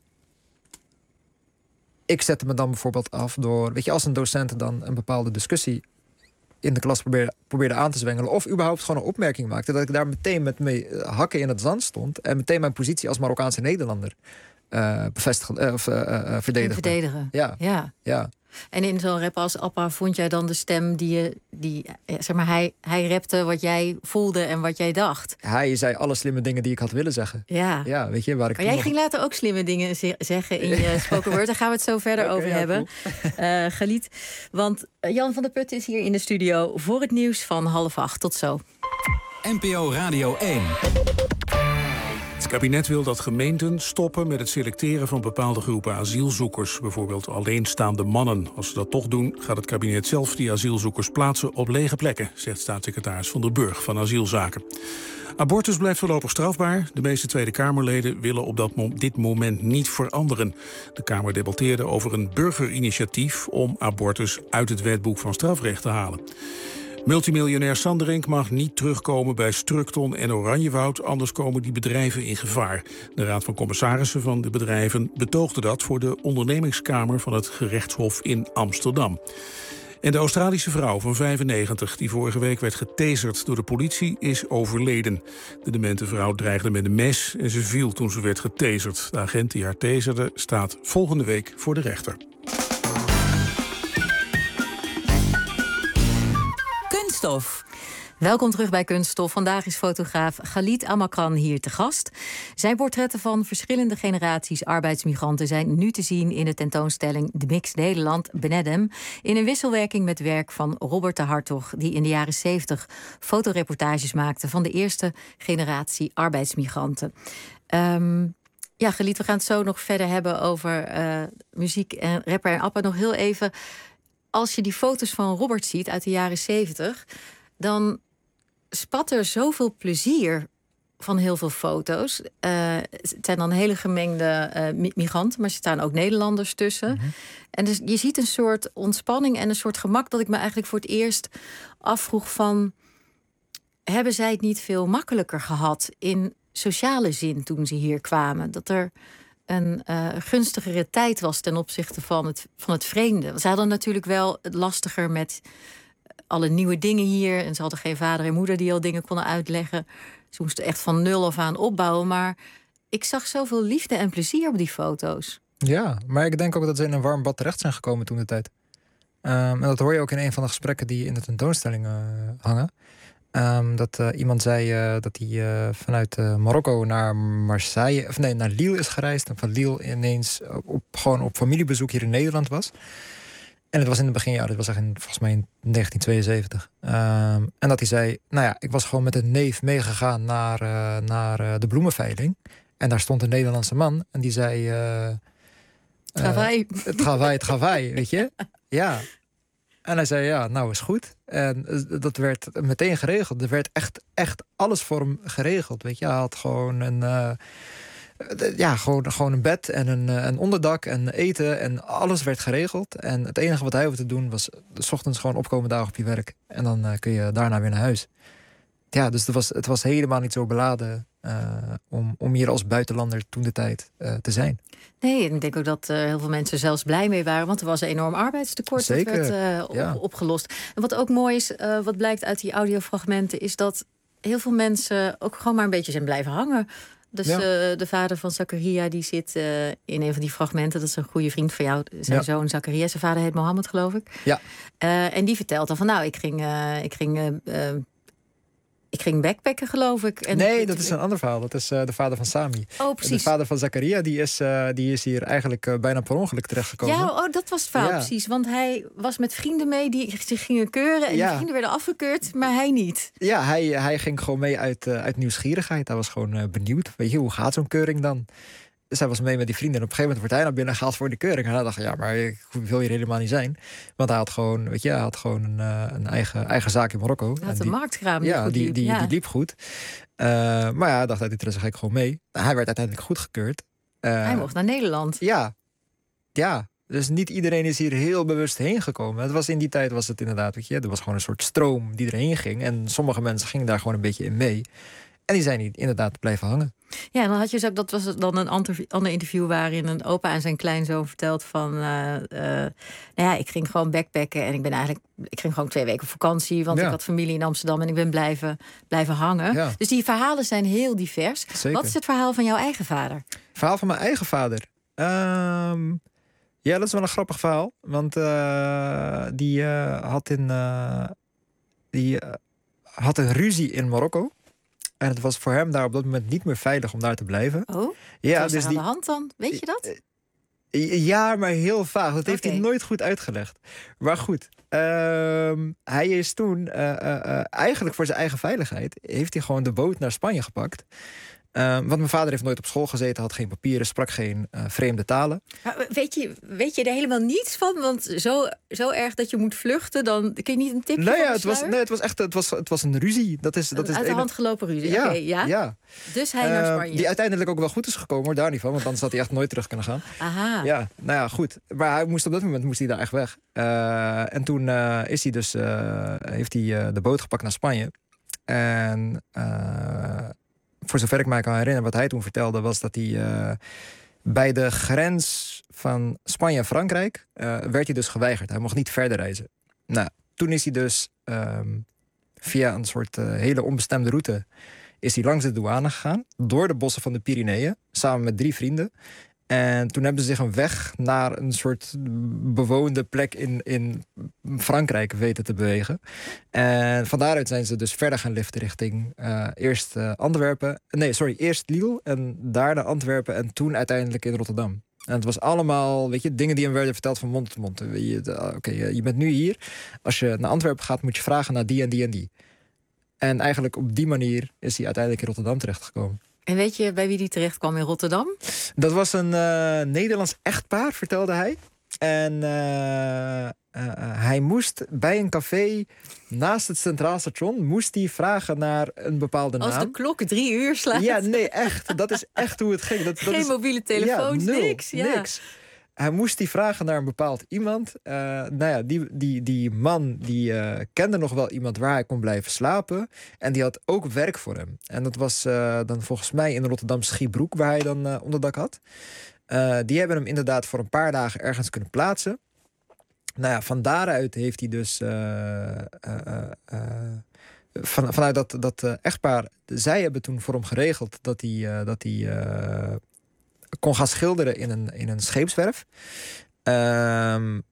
ik zette me dan bijvoorbeeld af door, weet je, als een docent dan een bepaalde discussie in de klas probeerde, probeerde aan te zwengelen, of überhaupt gewoon een opmerking maakte, dat ik daar meteen met mijn hakken in het zand stond en meteen mijn positie als Marokkaanse Nederlander Uh, bevestigen uh, of uh, uh, verdedigen. verdedigen. Ja. Ja. ja. En in zo'n rap als Appa vond jij dan de stem die je, die, zeg maar, hij, hij rapte wat jij voelde en wat jij dacht. Hij zei alle slimme dingen die ik had willen zeggen. Ja. Ja, weet je, waar ik maar jij nog... ging later ook slimme dingen ze- zeggen in je spoken word. Daar gaan we het zo verder okay, over ja, hebben. Cool. uh, Galit, want Jan van der Putten is hier in de studio voor het nieuws van half acht. Tot zo. N P O Radio één. Het kabinet wil dat gemeenten stoppen met het selecteren van bepaalde groepen asielzoekers. Bijvoorbeeld alleenstaande mannen. Als ze dat toch doen, gaat het kabinet zelf die asielzoekers plaatsen op lege plekken, zegt staatssecretaris Van der Burg van Asielzaken. Abortus blijft voorlopig strafbaar. De meeste Tweede Kamerleden willen op dat mo- dit moment niet veranderen. De Kamer debatteerde over een burgerinitiatief om abortus uit het wetboek van strafrecht te halen. Multimiljonair Sanderink mag niet terugkomen bij Strukton en Oranjewoud, anders komen die bedrijven in gevaar. De Raad van Commissarissen van de bedrijven betoogde dat voor de ondernemingskamer van het gerechtshof in Amsterdam. En de Australische vrouw van vijfennegentig, die vorige week werd getaserd door de politie, is overleden. De demente vrouw dreigde met een mes en ze viel toen ze werd getaserd. De agent die haar taserde staat volgende week voor de rechter. Kunststof. Welkom terug bij Kunststof. Vandaag is fotograaf Galit Amakran hier te gast. Zijn portretten van verschillende generaties arbeidsmigranten zijn nu te zien in de tentoonstelling De Mix Nederland Benedem, in een wisselwerking met werk van Robert de Hartog, die in de jaren zeventig fotoreportages maakte van de eerste generatie arbeidsmigranten. Um, ja, Galit, we gaan het zo nog verder hebben over uh, muziek en rapper en Appa. Nog heel even, als je die foto's van Robert ziet uit de jaren zeventig, dan spat er zoveel plezier van heel veel foto's. Uh, het zijn dan hele gemengde uh, migranten, maar er staan ook Nederlanders tussen. Mm-hmm. En dus je ziet een soort ontspanning en een soort gemak dat ik me eigenlijk voor het eerst afvroeg van, hebben zij het niet veel makkelijker gehad in sociale zin toen ze hier kwamen? Dat er een uh, gunstigere tijd was ten opzichte van het, van het vreemde. Ze hadden natuurlijk wel het lastiger met alle nieuwe dingen hier. En ze hadden geen vader en moeder die al dingen konden uitleggen. Ze moesten echt van nul af aan opbouwen. Maar ik zag zoveel liefde en plezier op die foto's. Ja, maar ik denk ook dat ze in een warm bad terecht zijn gekomen toen de tijd. Um, en dat hoor je ook in een van de gesprekken die in de tentoonstelling uh, hangen. Um, dat uh, iemand zei uh, dat hij uh, vanuit uh, Marokko naar Marseille, of nee, naar Lille is gereisd. En van Lille ineens op, gewoon op familiebezoek hier in Nederland was. En het was in het begin, ja, dat was echt in, volgens mij in negentien tweeënzeventig. Um, en dat hij zei, nou ja, ik was gewoon met een neef meegegaan naar, uh, naar uh, de bloemenveiling. En daar stond een Nederlandse man en die zei, Uh, travail. Uh, travail, travail, weet je? Ja. En hij zei, ja, nou is goed. En dat werd meteen geregeld. Er werd echt, echt alles voor hem geregeld. Weet je, hij had gewoon een... Uh, ja, gewoon, gewoon een bed en een, een onderdak en eten. En alles werd geregeld. En het enige wat hij hoefde te doen was... 's ochtends gewoon opkomen dagen op je werk. En dan uh, kun je daarna weer naar huis. Ja, dus het was, het was helemaal niet zo beladen... Uh, om, om hier als buitenlander toen de tijd uh, te zijn. Nee, en ik denk ook dat uh, heel veel mensen zelfs blij mee waren... want er was een enorm arbeidstekort. Zeker, dat werd uh, ja. opgelost. En wat ook mooi is, uh, wat blijkt uit die audiofragmenten... is dat heel veel mensen ook gewoon maar een beetje zijn blijven hangen. Dus ja. uh, de vader van Zakaria, die zit uh, in een van die fragmenten... dat is een goede vriend van jou, zijn ja. zoon Zakaria. Zijn vader heet Mohammed, geloof ik. Ja. Uh, en die vertelt dan van, nou, ik ging... Uh, ik ging uh, uh, Ik ging backpacken, geloof ik. En nee, dat is een ander verhaal. Dat is uh, de vader van Sami. Oh, precies. De vader van Zakaria, die is, uh, die is hier eigenlijk uh, bijna per ongeluk terechtgekomen. Ja, oh, dat was het verhaal, ja. precies. Want hij was met vrienden mee die zich gingen keuren. En ja. die vrienden werden afgekeurd, maar hij niet. Ja, hij, hij ging gewoon mee uit, uh, uit nieuwsgierigheid. Hij was gewoon uh, benieuwd. Weet je, hoe gaat zo'n keuring dan? Dus hij was mee met die vrienden. En op een gegeven moment wordt hij naar binnen gehaald voor die keuring. En hij dacht, ja, maar ik wil hier helemaal niet zijn. Want hij had gewoon, weet je, hij had gewoon een, uh, een eigen, eigen zaak in Marokko. Hij had een die, marktkraam. Ja, die, die, die, ja. die liep goed. Uh, maar ja, hij dacht, uit interesse ga ik gewoon mee. Hij werd uiteindelijk goedgekeurd. Uh, hij mocht naar Nederland. Ja, ja. Dus niet iedereen is hier heel bewust heen gekomen. Het was in die tijd was het inderdaad, weet je, er was gewoon een soort stroom die erheen ging. En sommige mensen gingen daar gewoon een beetje in mee. En die zijn niet inderdaad blijven hangen. Ja, dan had je dus ook, dat was dan een ander interview waarin een opa en zijn kleinzoon vertelt van, uh, uh, nou ja, ik ging gewoon backpacken en ik ben eigenlijk, ik ging gewoon twee weken op vakantie, want ja. ik had familie in Amsterdam en ik ben blijven, blijven hangen. Ja. Dus die verhalen zijn heel divers. Zeker. Wat is het verhaal van jouw eigen vader? Het verhaal van mijn eigen vader? Um, ja, dat is wel een grappig verhaal, want uh, die uh, had in, uh, die uh, had een ruzie in Marokko. En het was voor hem daar op dat moment niet meer veilig om daar te blijven. Oh, ja, wat was dus er die... aan de hand dan? Weet je dat? Ja, maar heel vaag. Dat okay. heeft hij nooit goed uitgelegd. Maar goed, uh, hij is toen uh, uh, uh, eigenlijk voor zijn eigen veiligheid... heeft hij gewoon de boot naar Spanje gepakt. Uh, want mijn vader heeft nooit op school gezeten, had geen papieren, sprak geen uh, vreemde talen. Maar weet je, weet je er helemaal niets van? Want zo, zo erg dat je moet vluchten, dan kun je niet een tipje nou ja, van het was, nee, het was echt het was, het was een ruzie. Dat is, dat een is uit de ene... hand gelopen ruzie, ja, okay, ja? ja. Dus hij uh, naar Spanje. Die uiteindelijk ook wel goed is gekomen, hoor, daar niet van. Want anders had hij echt nooit terug kunnen gaan. Aha. Ja, nou ja, goed. Maar hij moest op dat moment moest hij daar echt weg. Uh, en toen uh, is hij dus, uh, heeft hij uh, de boot gepakt naar Spanje. En... Uh, voor zover ik mij kan herinneren, wat hij toen vertelde... was dat hij uh, bij de grens van Spanje en Frankrijk... Uh, werd hij dus geweigerd. Hij mocht niet verder reizen. Nou, toen is hij dus um, via een soort uh, hele onbestemde route... is hij langs de douane gegaan, door de bossen van de Pyreneeën... samen met drie vrienden. En toen hebben ze zich een weg naar een soort bewoonde plek in, in Frankrijk weten te bewegen. En van daaruit zijn ze dus verder gaan liften richting uh, eerst uh, Antwerpen. Nee, sorry, eerst Lille en daarna Antwerpen en toen uiteindelijk in Rotterdam. En het was allemaal, weet je, dingen die hem werden verteld van mond tot mond. Oké, okay, je bent nu hier. Als je naar Antwerpen gaat, moet je vragen naar die en die en die. En eigenlijk op die manier is hij uiteindelijk in Rotterdam terechtgekomen. En weet je bij wie die terecht kwam in Rotterdam? Dat was een uh, Nederlands echtpaar, vertelde hij. En uh, uh, hij moest bij een café naast het Centraal Station... moest hij vragen naar een bepaalde naam. Als de klok drie uur slaat. Ja, nee, echt. Dat is echt hoe het ging. Dat, Geen dat is, mobiele telefoons, ja, nul, niks. Ja. niks. Hij moest die vragen naar een bepaald iemand. Uh, nou ja, die, die, die man die uh, kende nog wel iemand waar hij kon blijven slapen. En die had ook werk voor hem. En dat was uh, dan volgens mij in Rotterdam Schiebroek, waar hij dan uh, onderdak had. Uh, die hebben hem inderdaad voor een paar dagen ergens kunnen plaatsen. Nou ja, van daaruit heeft hij dus... Uh, uh, uh, van, vanuit dat, dat uh, echtpaar... Zij hebben toen voor hem geregeld dat hij... Uh, dat hij uh, kon gaan schilderen in een, in een scheepswerf. Um,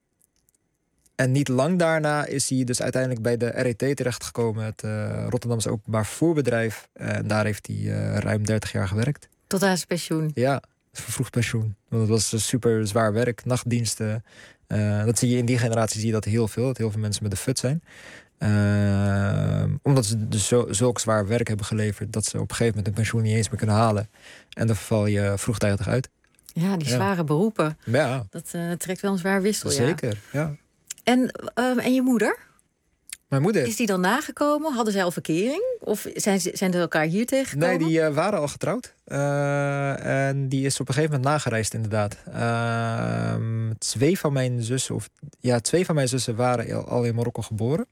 en niet lang daarna is hij dus uiteindelijk bij de R E T terechtgekomen. Het uh, Rotterdamse Openbaar Vervoerbedrijf. En daar heeft hij uh, ruim dertig jaar gewerkt. Tot aan zijn pensioen? Ja, vervroegd pensioen. Want het was super zwaar werk, nachtdiensten. Uh, dat zie je in die generatie zie je dat heel veel. Dat heel veel mensen met de fut zijn. Uh, omdat ze dus zo, zulk zwaar werk hebben geleverd... dat ze op een gegeven moment hun pensioen niet eens meer kunnen halen. En dan val je vroegtijdig uit. Ja, die ja. zware beroepen. Ja. Dat uh, trekt wel een zwaar wissel. Zeker, ja. En, uh, en je moeder? Mijn moeder? Is die dan nagekomen? Hadden zij al verkering? Of zijn ze, zijn ze elkaar hier tegengekomen? Nee, die uh, waren al getrouwd. Uh, en die is op een gegeven moment nagereisd, inderdaad. Uh, twee van mijn zussen, of ja, twee van mijn zussen waren al in Marokko geboren.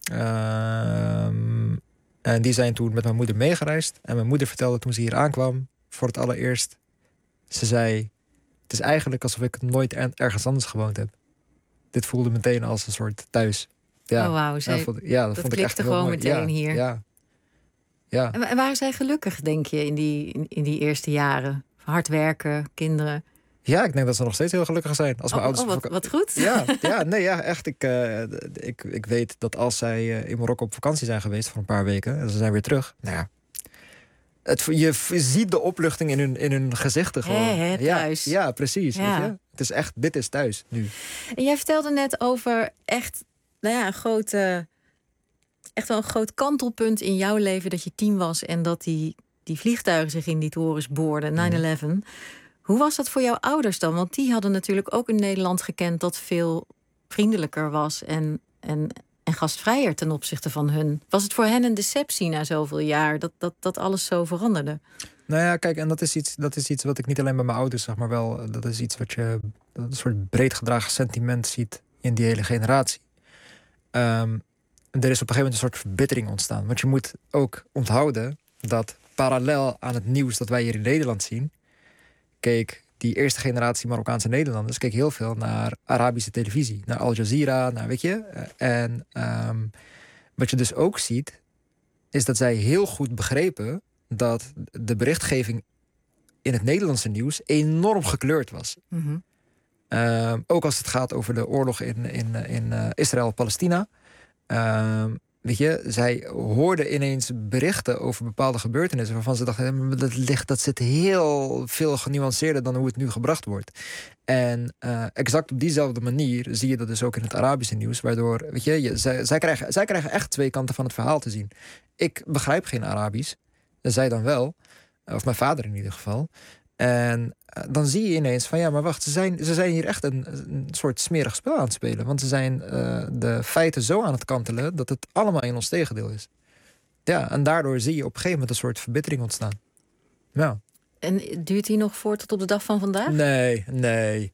Uh, en die zijn toen met mijn moeder meegereisd. En mijn moeder vertelde toen ze hier aankwam, voor het allereerst. Ze zei, het is eigenlijk alsof ik nooit ergens anders gewoond heb. Dit voelde meteen als een soort thuis. Ja, oh, wauw. Ja, vond, ja, dat, dat vond ik echt gewoon mooi. meteen ja, hier. Ja. Ja. En, en waren zij gelukkig, denk je, in die, in, in die eerste jaren? Hard werken, kinderen? Ja, ik denk dat ze nog steeds heel gelukkig zijn. Als mijn oh, ouders oh, wat, wat goed. Ja, ja, nee, ja echt. Ik, uh, ik, ik weet dat als zij uh, in Marokko op vakantie zijn geweest voor een paar weken en ze zijn weer terug. Nou ja, het, je ziet de opluchting in hun, in hun gezichten gewoon. Hé, hé, thuis. Ja, ja precies. Ja. Weet je? Het is echt, dit is thuis nu. En jij vertelde net over echt, nou ja, een grote, echt wel een groot kantelpunt in jouw leven dat je tien was en dat die, die vliegtuigen zich in die torens boorden, nine eleven. Mm. Hoe was dat voor jouw ouders dan? Want die hadden natuurlijk ook een Nederland gekend dat veel vriendelijker was en, en, en gastvrijer ten opzichte van hun. Was het voor hen een deceptie na zoveel jaar dat, dat, dat alles zo veranderde? Nou ja, kijk, en dat is iets, dat is iets wat ik niet alleen bij mijn ouders zeg, maar wel, dat is iets wat je, een soort breed gedragen sentiment ziet in die hele generatie. Um, er is op een gegeven moment een soort verbittering ontstaan. Want je moet ook onthouden dat parallel aan het nieuws dat wij hier in Nederland zien, keek die eerste generatie Marokkaanse Nederlanders keek heel veel naar Arabische televisie, naar Al Jazeera, naar weet je. En um, wat je dus ook ziet, is dat zij heel goed begrepen dat de berichtgeving in het Nederlandse nieuws enorm gekleurd was. Mm-hmm. Uh, ook als het gaat over de oorlog in, in, in uh, Israël-Palestina. Uh, weet je, zij hoorden ineens berichten over bepaalde gebeurtenissen waarvan ze dachten, dat, ligt, dat zit heel veel genuanceerder dan hoe het nu gebracht wordt. En uh, exact op diezelfde manier zie je dat dus ook in het Arabische nieuws, waardoor, weet je, je zij, zij, krijgen, zij krijgen echt twee kanten van het verhaal te zien. Ik begrijp geen Arabisch, en zij dan wel, of mijn vader in ieder geval. En dan zie je ineens van ja, maar wacht, ze zijn, ze zijn hier echt een, een soort smerig spel aan het spelen. Want ze zijn uh, de feiten zo aan het kantelen dat het allemaal in ons tegendeel is. Ja, en daardoor zie je op een gegeven moment een soort verbittering ontstaan. Ja. En duurt die nog voor tot op de dag van vandaag? Nee, nee.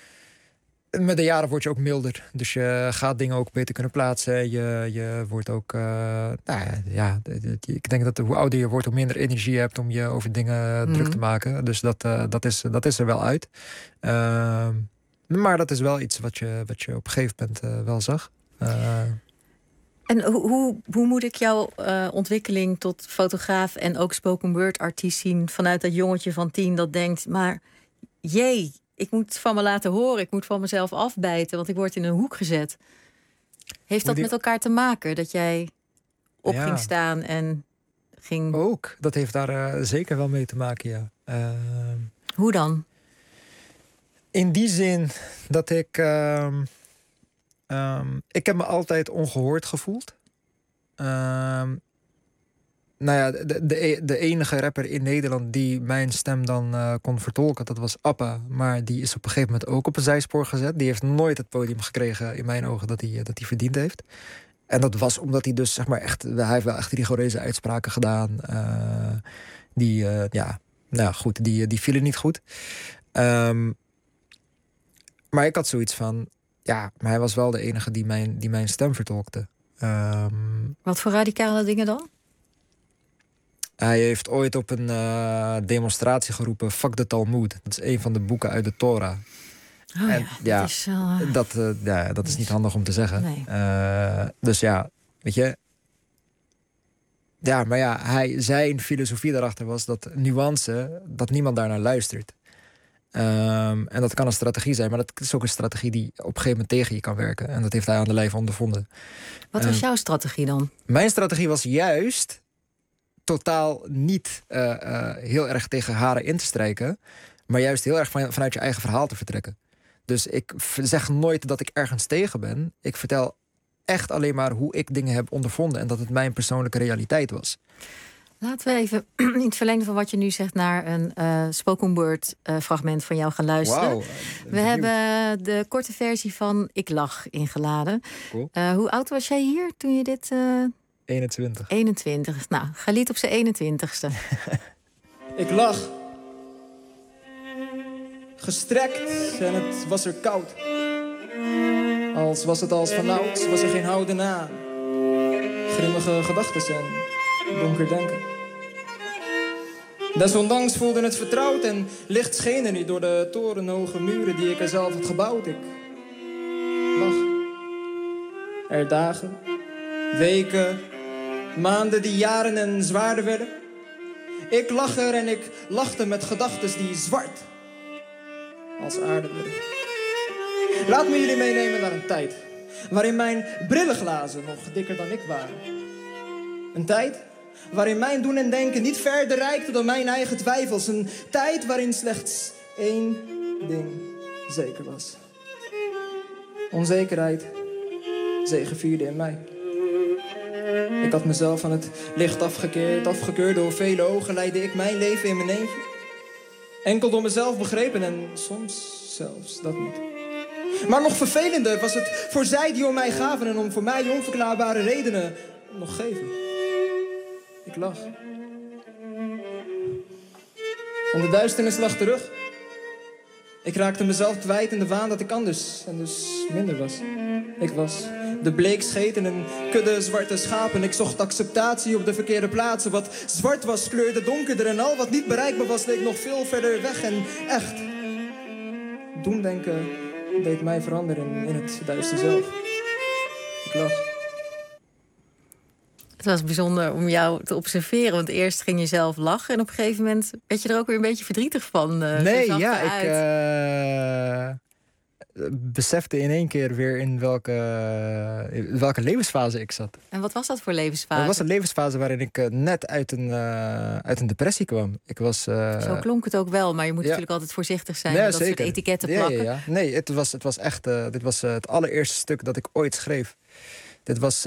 Met de jaren word je ook milder. Dus je gaat dingen ook beter kunnen plaatsen. Je, je wordt ook... Uh, nou ja, ik denk dat hoe ouder je wordt, hoe minder energie je hebt om je over dingen mm-hmm. druk te maken. Dus dat, uh, dat, is, dat is er wel uit. Uh, maar dat is wel iets wat je, wat je op een gegeven moment uh, wel zag. Uh, en hoe, hoe, hoe moet ik jouw uh, ontwikkeling tot fotograaf en ook spoken word artiest zien vanuit dat jongetje van tien dat denkt, maar jee, ik moet van me laten horen, ik moet van mezelf afbijten, want ik word in een hoek gezet. Heeft dat die... met elkaar te maken, dat jij op ja. ging staan en ging... Ook, dat heeft daar uh, zeker wel mee te maken, ja. Uh... Hoe dan? In die zin dat ik... Uh, um, ik heb me altijd ongehoord gevoeld. Uh, Nou ja, de, de, de enige rapper in Nederland die mijn stem dan uh, kon vertolken, dat was Appa. Maar die is op een gegeven moment ook op een zijspoor gezet. Die heeft nooit het podium gekregen, in mijn ogen, dat hij, dat hij verdiend heeft. En dat was omdat hij dus, zeg maar, echt... Hij heeft wel echt rigoureuze uitspraken gedaan. Uh, die, uh, ja, nou goed, die, die vielen niet goed. Um, maar ik had zoiets van, ja, maar hij was wel de enige die mijn, die mijn stem vertolkte. Um, Wat voor radicale dingen dan? Hij heeft ooit op een uh, demonstratie geroepen, fuck de Talmud. Dat is een van de boeken uit de Torah. Oh en, ja, dat is, uh, dat, uh, ja, dat is niet handig om te zeggen. Nee. Uh, dus ja, weet je. Ja, maar ja, hij, zijn filosofie daarachter was dat nuance, dat niemand daarnaar luistert. Um, en dat kan een strategie zijn, maar dat is ook een strategie die op een gegeven moment tegen je kan werken. En dat heeft hij aan de lijf ondervonden. Wat was uh, jouw strategie dan? Mijn strategie was juist totaal niet uh, uh, heel erg tegen haren in te strijken, maar juist heel erg van, vanuit je eigen verhaal te vertrekken. Dus ik zeg nooit dat ik ergens tegen ben. Ik vertel echt alleen maar hoe ik dingen heb ondervonden en dat het mijn persoonlijke realiteit was. Laten we even in het verlengde van wat je nu zegt naar een uh, spoken word uh, fragment van jou gaan luisteren. Wow, we hebben de korte versie van Ik lach ingeladen. Cool. Uh, hoe oud was jij hier toen je dit... Uh... eenentwintig. eenentwintig. Nou, Galit op zijn eenentwintigste. Ik lag. Gestrekt en het was er koud. Als was het als vanouds, was er geen houden na. Grimmige gedachten en donker denken. Desondanks voelde het vertrouwd en licht scheen er niet door de torenhoge muren die ik er zelf had gebouwd. Ik lag. Er dagen, weken, maanden die jaren en zwaarder werden. Ik lag er en ik lachte met gedachten die zwart als aarde werden. Laat me jullie meenemen naar een tijd waarin mijn brillenglazen nog dikker dan ik waren. Een tijd waarin mijn doen en denken niet verder reikte dan mijn eigen twijfels. Een tijd waarin slechts één ding zeker was. Onzekerheid zegevierde in mij. Ik had mezelf van het licht afgekeerd, afgekeurd door vele ogen leidde ik mijn leven in mijn eentje. Enkel door mezelf begrepen en soms zelfs dat niet. Maar nog vervelender was het voor zij die om mij gaven en om voor mij onverklaarbare redenen nog geven. Ik lag. En de duisternis lag terug. Ik raakte mezelf kwijt in de waan dat ik anders en dus minder was. Ik was de bleekscheet in een kudde zwarte schapen. Ik zocht acceptatie op de verkeerde plaatsen. Wat zwart was kleurde donkerder en al wat niet bereikbaar was leek nog veel verder weg en echt. Doen denken deed mij veranderen in het duister zelf. Ik lag. Het was bijzonder om jou te observeren, want eerst ging je zelf lachen en op een gegeven moment werd je er ook weer een beetje verdrietig van. Uh, nee, ja, ik uh, besefte in één keer weer in welke, in welke levensfase ik zat. En wat was dat voor levensfase? Dat was een levensfase waarin ik uh, net uit een, uh, uit een depressie kwam. Ik was, uh, Zo klonk het ook wel, maar je moet ja. natuurlijk altijd voorzichtig zijn ja, met dat zeker. soort etiketten plakken. Ja, ja, ja. Nee, het was, het was echt uh, dit was uh, het allereerste stuk dat ik ooit schreef. Dit was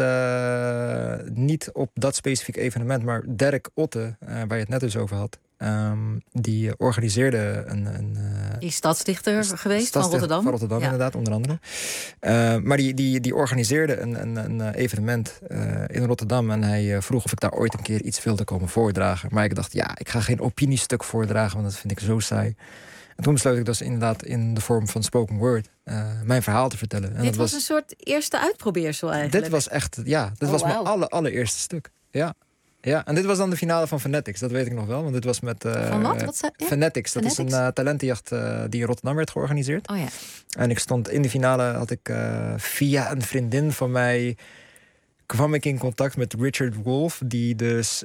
uh, niet op dat specifieke evenement, maar Derek Otte, uh, waar je het net dus over had. Um, die organiseerde een... een uh, die is stadsdichter st- geweest stadsdichter van Rotterdam. Van Rotterdam, ja. Inderdaad, onder andere. Uh, maar die, die, die organiseerde een, een, een evenement uh, in Rotterdam. En hij uh, vroeg of ik daar ooit een keer iets wilde komen voordragen. Maar ik dacht, ja, ik ga geen opiniestuk voordragen, want dat vind ik zo saai. En toen besloot ik dus inderdaad in de vorm van spoken word uh, mijn verhaal te vertellen. En dit dat was een soort eerste uitprobeersel eigenlijk? Dit was echt, ja, dit oh, was wow. mijn alle, allereerste stuk. Ja. Ja, en dit was dan de finale van Fanatics, dat weet ik nog wel. Want dit was met uh, van wat? Wat zei, ja? Fanatics, dat Fanatics? is een uh, talentenjacht uh, die in Rotterdam werd georganiseerd. Oh ja. En ik stond in de finale, had ik uh, via een vriendin van mij kwam ik in contact met Richard Wolff, die dus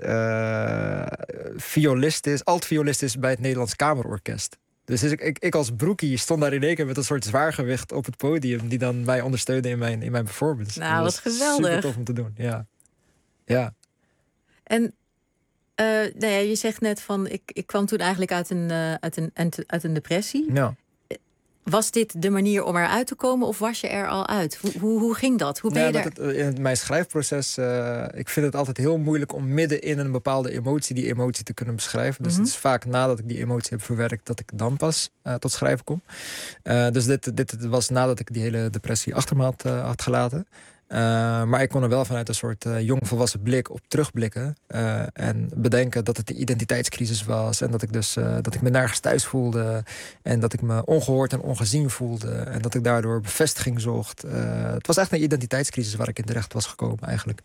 uh, violist is, alt-violist is bij het Nederlands Kamerorkest. Dus ik, ik, ik als broekie stond daar in één keer met een soort zwaargewicht op het podium, die dan mij ondersteunde in mijn, in mijn performance. Nou, wat geweldig. Super tof om te doen, ja. Ja. En uh, nou ja, je zegt net van, ik, ik kwam toen eigenlijk uit een, uh, uit een, uit een depressie. Ja. Was dit de manier om eruit te komen of was je er al uit? Hoe, hoe, hoe ging dat? Hoe ben ja, je daar... het, in mijn schrijfproces, uh, ik vind het altijd heel moeilijk om midden in een bepaalde emotie die emotie te kunnen beschrijven. Dus mm-hmm. het is vaak nadat ik die emotie heb verwerkt dat ik dan pas uh, tot schrijven kom. Uh, dus dit, dit was nadat ik die hele depressie achter me had, uh, had gelaten. Uh, maar ik kon er wel vanuit een soort uh, jong volwassen blik op terugblikken. Uh, en bedenken dat het de identiteitscrisis was. En dat ik dus uh, dat ik me nergens thuis voelde. En dat ik me ongehoord en ongezien voelde. En dat ik daardoor bevestiging zocht. Uh, het was echt een identiteitscrisis waar ik in terecht was gekomen eigenlijk.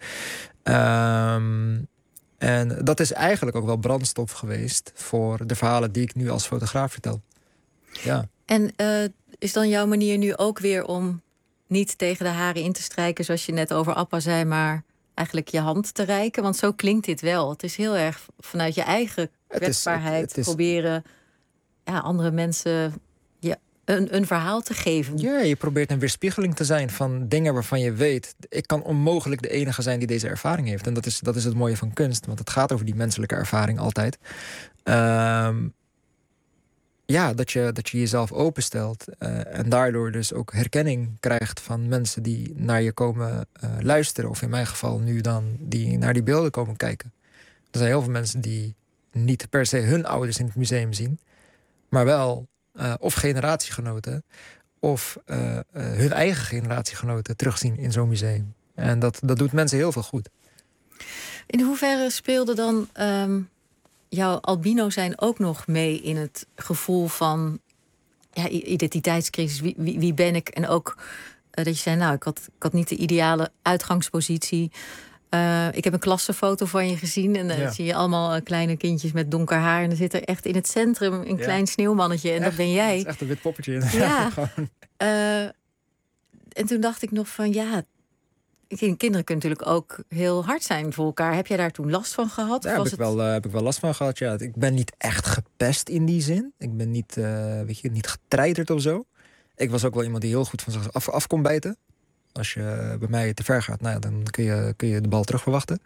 Um, en dat is eigenlijk ook wel brandstof geweest voor de verhalen die ik nu als fotograaf vertel. Ja. En uh, is dan jouw manier nu ook weer om niet tegen de haren in te strijken, zoals je net over Appa zei, maar eigenlijk je hand te reiken? Want zo klinkt dit wel. Het is heel erg vanuit je eigen kwetsbaarheid het is, het is... proberen ja, andere mensen ja, een, een verhaal te geven. Ja, je probeert een weerspiegeling te zijn van dingen waarvan je weet, ik kan onmogelijk de enige zijn die deze ervaring heeft. En dat is, dat is het mooie van kunst, want het gaat over die menselijke ervaring altijd. Um, Ja, dat je, dat je jezelf openstelt uh, en daardoor dus ook herkenning krijgt van mensen die naar je komen uh, luisteren. Of in mijn geval nu dan die naar die beelden komen kijken. Er zijn heel veel mensen die niet per se hun ouders in het museum zien, maar wel uh, of generatiegenoten of uh, uh, hun eigen generatiegenoten terugzien in zo'n museum. En dat, dat doet mensen heel veel goed. In hoeverre speelde dan um, jouw albino zijn ook nog mee in het gevoel van ja, identiteitscrisis? Wie, wie, wie ben ik? En ook uh, dat je zei, nou, ik had, ik had niet de ideale uitgangspositie. Uh, ik heb een klassenfoto van je gezien. En dan ja. zie je allemaal uh, kleine kindjes met donker haar. En er zit er echt in het centrum een ja. klein sneeuwmannetje. En echt, dat ben jij. Dat is echt een wit poppetje. Ja. uh, en toen dacht ik nog van, ja, kinderen kunnen natuurlijk ook heel hard zijn voor elkaar. Heb jij daar toen last van gehad? Daar was heb, ik het... wel, uh, heb ik wel last van gehad, ja. Ik ben niet echt gepest in die zin. Ik ben niet, uh, weet je, niet getreiterd of zo. Ik was ook wel iemand die heel goed van zich af, af kon bijten. Als je bij mij te ver gaat, nou ja, dan kun je, kun je de bal terug verwachten.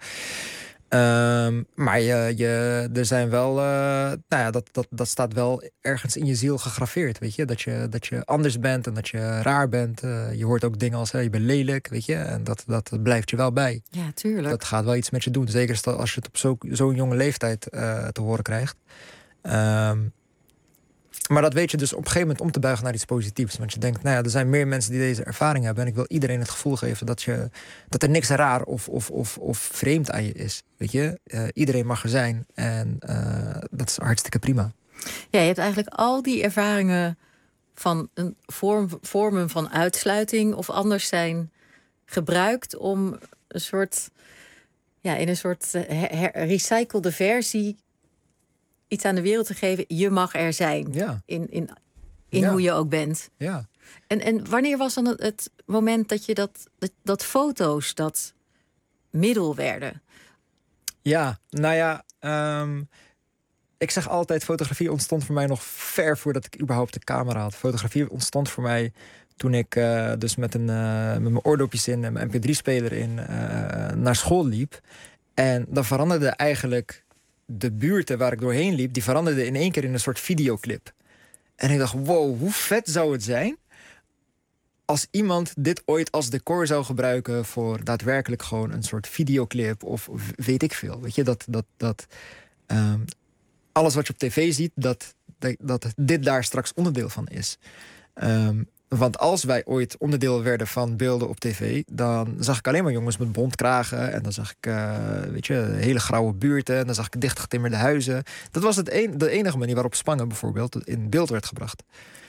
Um, maar je, je, er zijn wel, uh, nou ja, dat, dat, dat staat wel ergens in je ziel gegraveerd, weet je. Dat je, dat je anders bent en dat je raar bent. Uh, je hoort ook dingen als, hey, je bent lelijk, weet je. En dat, dat blijft je wel bij. Ja, tuurlijk. Dat gaat wel iets met je doen. Zeker als je het op zo, zo'n jonge leeftijd uh, te horen krijgt. Um, Maar dat weet je dus op een gegeven moment om te buigen naar iets positiefs. Want je denkt, nou ja, er zijn meer mensen die deze ervaring hebben. En ik wil iedereen het gevoel geven dat, je, dat er niks raar of, of, of, of vreemd aan je is. Weet je, uh, iedereen mag er zijn. En uh, dat is hartstikke prima. Ja, je hebt eigenlijk al die ervaringen van een vorm, vormen van uitsluiting of anders zijn gebruikt om een soort, ja, in een soort her- recyclede versie iets aan de wereld te geven. Je mag er zijn. Ja. In, in, in ja. hoe je ook bent. Ja. En, en wanneer was dan het, het moment dat je dat, dat, dat foto's dat middel werden? Ja, nou ja, um, ik zeg altijd, fotografie ontstond voor mij nog ver voordat ik überhaupt de camera had. Fotografie ontstond voor mij toen ik uh, dus met, een, uh, met mijn oordopjes in en mijn M P drie speler in uh, naar school liep. En dan veranderde eigenlijk de buurten waar ik doorheen liep, die veranderden in één keer in een soort videoclip. En ik dacht, wow, hoe vet zou het zijn als iemand dit ooit als decor zou gebruiken voor daadwerkelijk gewoon een soort videoclip of, of weet ik veel. Weet je, dat, dat, dat um, alles wat je op tv ziet, dat, dat, dat dit daar straks onderdeel van is. Um, Want als wij ooit onderdeel werden van beelden op tv, dan zag ik alleen maar jongens met bontkragen. En dan zag ik, uh, weet je, hele grauwe buurten. En dan zag ik dichtgetimmerde huizen. Dat was het een, de enige manier waarop Spangen bijvoorbeeld in beeld werd gebracht.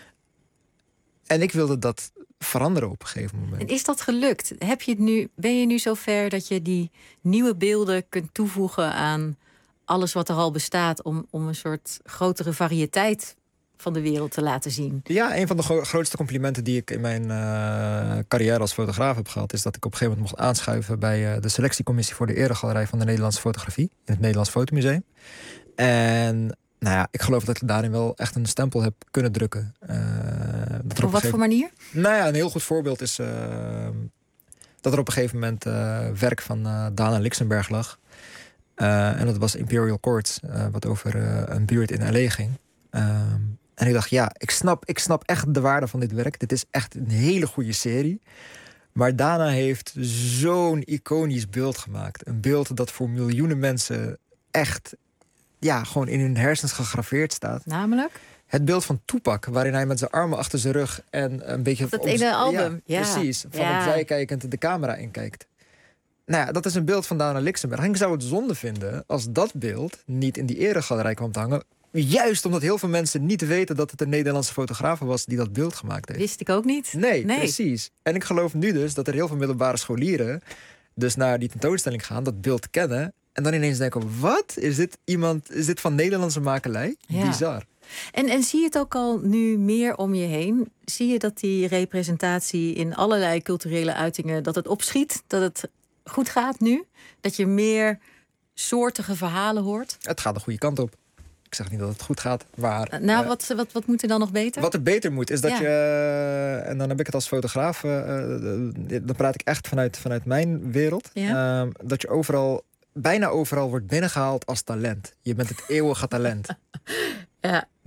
En ik wilde dat veranderen op een gegeven moment. En is dat gelukt? Heb je het nu, ben je nu zover dat je die nieuwe beelden kunt toevoegen aan alles wat er al bestaat, om, om een soort grotere variëteit van de wereld te laten zien? Ja, een van de gro- grootste complimenten die ik in mijn uh, carrière als fotograaf heb gehad, is dat ik op een gegeven moment mocht aanschuiven bij uh, de selectiecommissie voor de eregalerij van de Nederlandse fotografie in het Nederlands Fotomuseum. En nou ja, ik geloof dat ik daarin wel echt een stempel heb kunnen drukken. Uh, dat op, op wat gegeven... voor manier? Nou ja, een heel goed voorbeeld is uh, dat er op een gegeven moment uh, werk van uh, Dana Lixenberg lag. Uh, en dat was Imperial Courts, uh, wat over uh, een buurt in L A ging. Um, En ik dacht, ja, ik snap, ik snap echt de waarde van dit werk. Dit is echt een hele goede serie. Maar Dana heeft zo'n iconisch beeld gemaakt. Een beeld dat voor miljoenen mensen echt, ja, gewoon in hun hersens gegraveerd staat. Namelijk? Het beeld van Tupac, waarin hij met zijn armen achter zijn rug en een beetje... Dat ene album, ja. ja. Precies, van ja. opzij kijkend de camera inkijkt. Nou ja, dat is een beeld van Dana Lixenberg. En ik zou het zonde vinden als dat beeld niet in die eregalerij kwam te hangen. Juist omdat heel veel mensen niet weten dat het een Nederlandse fotograaf was die dat beeld gemaakt heeft. Wist ik ook niet. Nee, nee, precies. En ik geloof nu dus dat er heel veel middelbare scholieren dus naar die tentoonstelling gaan, dat beeld kennen en dan ineens denken, wat? Is dit iemand, is dit van Nederlandse makelij? Ja. Bizar. En, en zie je het ook al nu meer om je heen? Zie je dat die representatie in allerlei culturele uitingen, dat het opschiet? Dat het goed gaat nu? Dat je meer soortige verhalen hoort? Het gaat de goede kant op. Ik zeg niet dat het goed gaat, maar... Nou, uh, wat, wat, wat moet er dan nog beter? Wat er beter moet, is dat ja. je... En dan heb ik het als fotograaf... Uh, dan praat ik echt vanuit, vanuit mijn wereld. Ja. Uh, dat je overal, bijna overal wordt binnengehaald als talent. Je bent het eeuwige talent. Ja.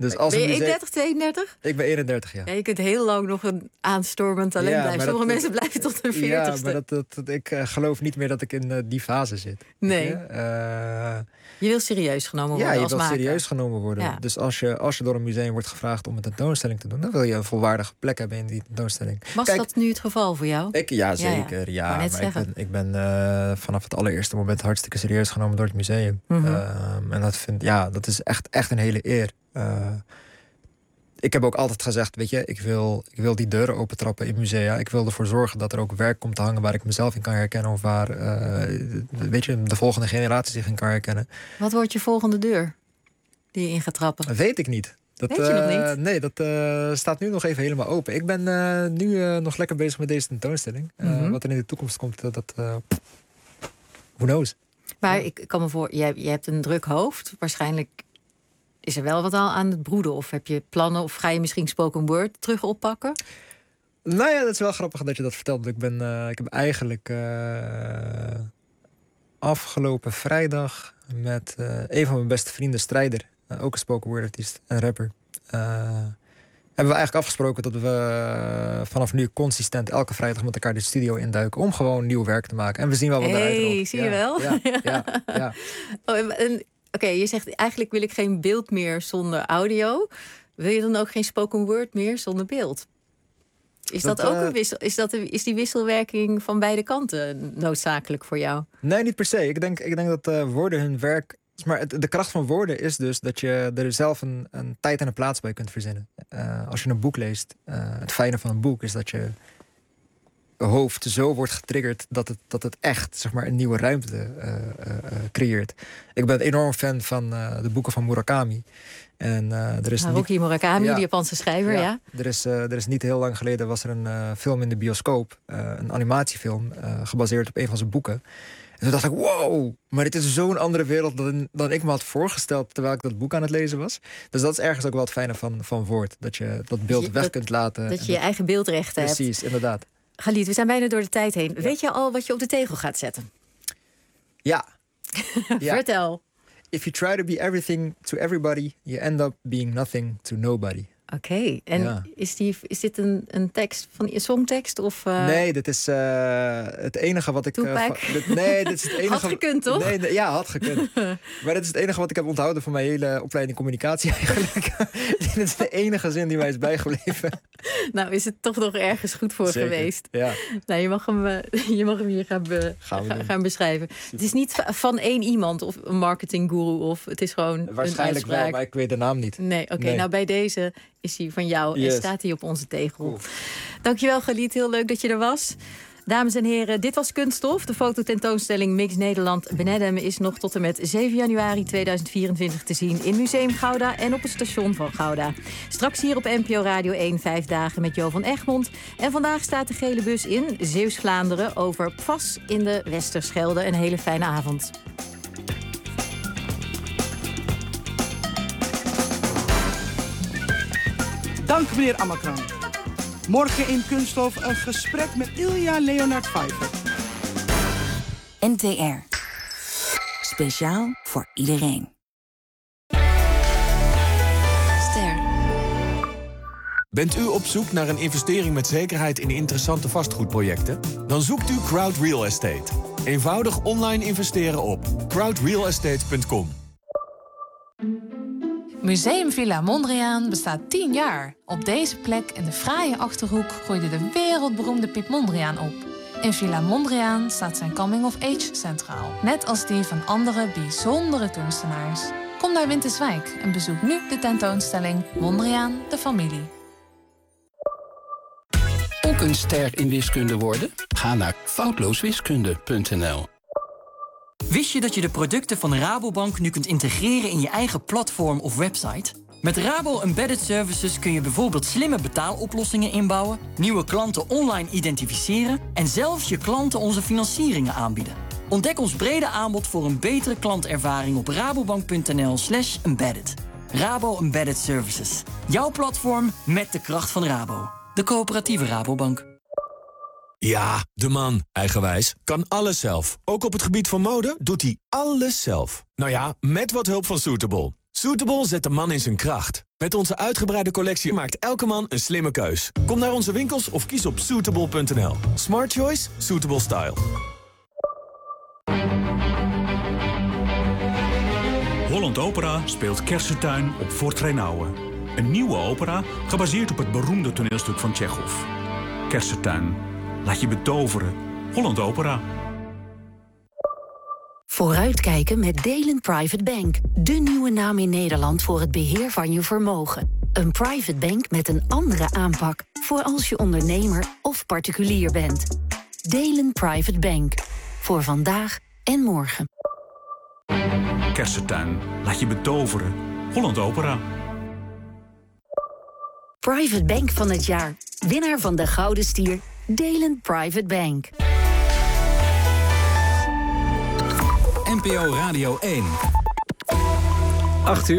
Dus als ben je een museum... eenendertig, tweeëndertig? Ik ben eenendertig, ja. Ja, je kunt heel lang nog een aanstormend talent Ja, blijven. maar Sommige dat- mensen blijven tot hun veertigste. Ja, maar dat, dat, dat- ik uh, geloof niet meer dat ik in uh, die fase zit. Nee. Uh, je wil serieus genomen worden ja, je als wilt maker. serieus genomen worden. Ja. Dus als je, als je door een museum wordt gevraagd om een tentoonstelling te doen, dan wil je een volwaardige plek hebben in die tentoonstelling. Was Kijk, dat nu het geval voor jou? Ik, ja, zeker. Ja, ja. ja maar ik ben, ik ben uh, vanaf het allereerste moment hartstikke serieus genomen door het museum. Mm-hmm. Uh, en dat, vind, ja, dat is echt, echt een hele eer. Uh, ik heb ook altijd gezegd, weet je, ik wil, ik wil die deuren opentrappen in musea. Ik wil ervoor zorgen dat er ook werk komt te hangen waar ik mezelf in kan herkennen. Of waar uh, weet je, de volgende generatie zich in kan herkennen. Wat wordt je volgende deur die je in gaat trappen? Dat weet ik niet. Dat, weet je uh, nog niet? Nee, dat uh, staat nu nog even helemaal open. Ik ben uh, nu uh, nog lekker bezig met deze tentoonstelling. Uh, mm-hmm. Wat er in de toekomst komt, dat... dat uh, who knows? Maar ik kan me voor, jij, jij hebt een druk hoofd. Waarschijnlijk is er wel wat al aan het broeden. Of heb je plannen, of ga je misschien spoken word terug oppakken? Nou ja, dat is wel grappig dat je dat vertelt. Ik, ben, uh, ik heb eigenlijk uh, afgelopen vrijdag met uh, een van mijn beste vrienden, Strijder, uh, ook een spoken word artiest en rapper, uh, hebben we eigenlijk afgesproken dat we uh, vanaf nu consistent elke vrijdag met elkaar de studio induiken om gewoon nieuw werk te maken. En we zien wel wat hey, eruit rolt. Zie ja, je wel? Ja, ja, ja. Oh, en, Oké, okay, je zegt eigenlijk wil ik geen beeld meer zonder audio. Wil je dan ook geen spoken word meer zonder beeld? Is dat, dat ook uh, een wissel? Is, dat een, is die wisselwerking van beide kanten noodzakelijk voor jou? Nee, niet per se. Ik denk, ik denk dat uh, woorden hun werk. Maar het, de kracht van woorden is dus dat je er zelf een, een tijd en een plaats bij kunt verzinnen. Uh, als je een boek leest, uh, het fijne van een boek is dat je hoofd zo wordt getriggerd dat het, dat het echt, zeg maar, een nieuwe ruimte uh, uh, creëert. Ik ben enorm fan van uh, de boeken van Murakami. En, uh, er is Haruki niet... Murakami, ja. de Japanse schrijver, ja. ja. Er, is, uh, er is niet heel lang geleden was er een uh, film in de bioscoop, uh, een animatiefilm, uh, gebaseerd op een van zijn boeken. En toen dacht ik, wow, maar dit is zo'n andere wereld dan, dan ik me had voorgesteld terwijl ik dat boek aan het lezen was. Dus dat is ergens ook wel het fijne van, van woord. Dat je dat beeld je, weg dat, kunt laten. Dat je je eigen beeldrechten hebt. Precies, inderdaad. Galit, we zijn bijna door de tijd heen. Ja. Weet je al wat je op de tegel gaat zetten? Ja. ja. Vertel. If you try to be everything to everybody, you end up being nothing to nobody. Oké, okay. en ja. is, die, is dit een, een tekst van je songtekst? Of, uh... Nee, dit is uh, het enige wat ik... Uh, van, dit, nee, dit is het enige... Had gekund, toch? Nee, nee, ja, had gekund. Maar dit is het enige wat ik heb onthouden van mijn hele opleiding communicatie eigenlijk. Dit is de enige zin die mij is bijgebleven. Nou, is het toch nog ergens goed voor Zeker, geweest? Ja. Nou, je mag hem, je mag hem hier gaan, be, gaan, gaan beschrijven. Super. Het is niet van één iemand of een marketinggoeroe of het is gewoon waarschijnlijk een wel, maar ik weet de naam niet. Nee, oké. Okay, nee. Nou, bij deze is hij van jou yes. en staat hij op onze tegel. Cool. Dankjewel, Galit. Heel leuk dat je er was. Dames en heren, dit was Kunststof. De fototentoonstelling Mix Nederland Benedem is nog tot en met zeven januari tweeduizend vierentwintig te zien in Museum Gouda en op het station van Gouda. Straks hier op N P O Radio één, vijf dagen met Jo van Egmond. En vandaag staat de gele bus in Zeeuws-Vlaanderen over P F A S in de Westerschelde. Een hele fijne avond. Dank meneer Amakran. Morgen in Kunststof een gesprek met Ilja Leonard Pfeiffer. N T R. Speciaal voor iedereen. Ster. Bent u op zoek naar een investering met zekerheid in interessante vastgoedprojecten? Dan zoekt u Crowd Real Estate. Eenvoudig online investeren op crowd real estate punt com. Museum Villa Mondriaan bestaat tien jaar. Op deze plek in de fraaie Achterhoek groeide de wereldberoemde Piet Mondriaan op. In Villa Mondriaan staat zijn coming-of-age centraal. Net als die van andere bijzondere kunstenaars. Kom naar Winterswijk en bezoek nu de tentoonstelling Mondriaan, de familie. Ook een ster in wiskunde worden? Ga naar foutlooswiskunde punt n l. Wist je dat je de producten van Rabobank nu kunt integreren in je eigen platform of website? Met Rabo Embedded Services kun je bijvoorbeeld slimme betaaloplossingen inbouwen, nieuwe klanten online identificeren en zelfs je klanten onze financieringen aanbieden. Ontdek ons brede aanbod voor een betere klantervaring op rabobank punt n l slash embedded. Rabo Embedded Services. Jouw platform met de kracht van Rabo. De coöperatieve Rabobank. Ja, de man, eigenwijs, kan alles zelf. Ook op het gebied van mode doet hij alles zelf. Nou ja, met wat hulp van Suitable. Suitable zet de man in zijn kracht. Met onze uitgebreide collectie maakt elke man een slimme keus. Kom naar onze winkels of kies op suitable punt n l. Smart choice, suitable style. Holland Opera speelt Kersentuin op Fort Reinouwen. Een nieuwe opera gebaseerd op het beroemde toneelstuk van Tsjechov. Kersentuin. Laat je betoveren. Holland Opera. Vooruitkijken met Delen Private Bank. De nieuwe naam in Nederland voor het beheer van je vermogen. Een private bank met een andere aanpak voor als je ondernemer of particulier bent. Delen Private Bank. Voor vandaag en morgen. Kersentuin. Laat je betoveren. Holland Opera. Private Bank van het jaar. Winnaar van de Gouden Stier. Delen Private Bank. N P O Radio één. acht uur.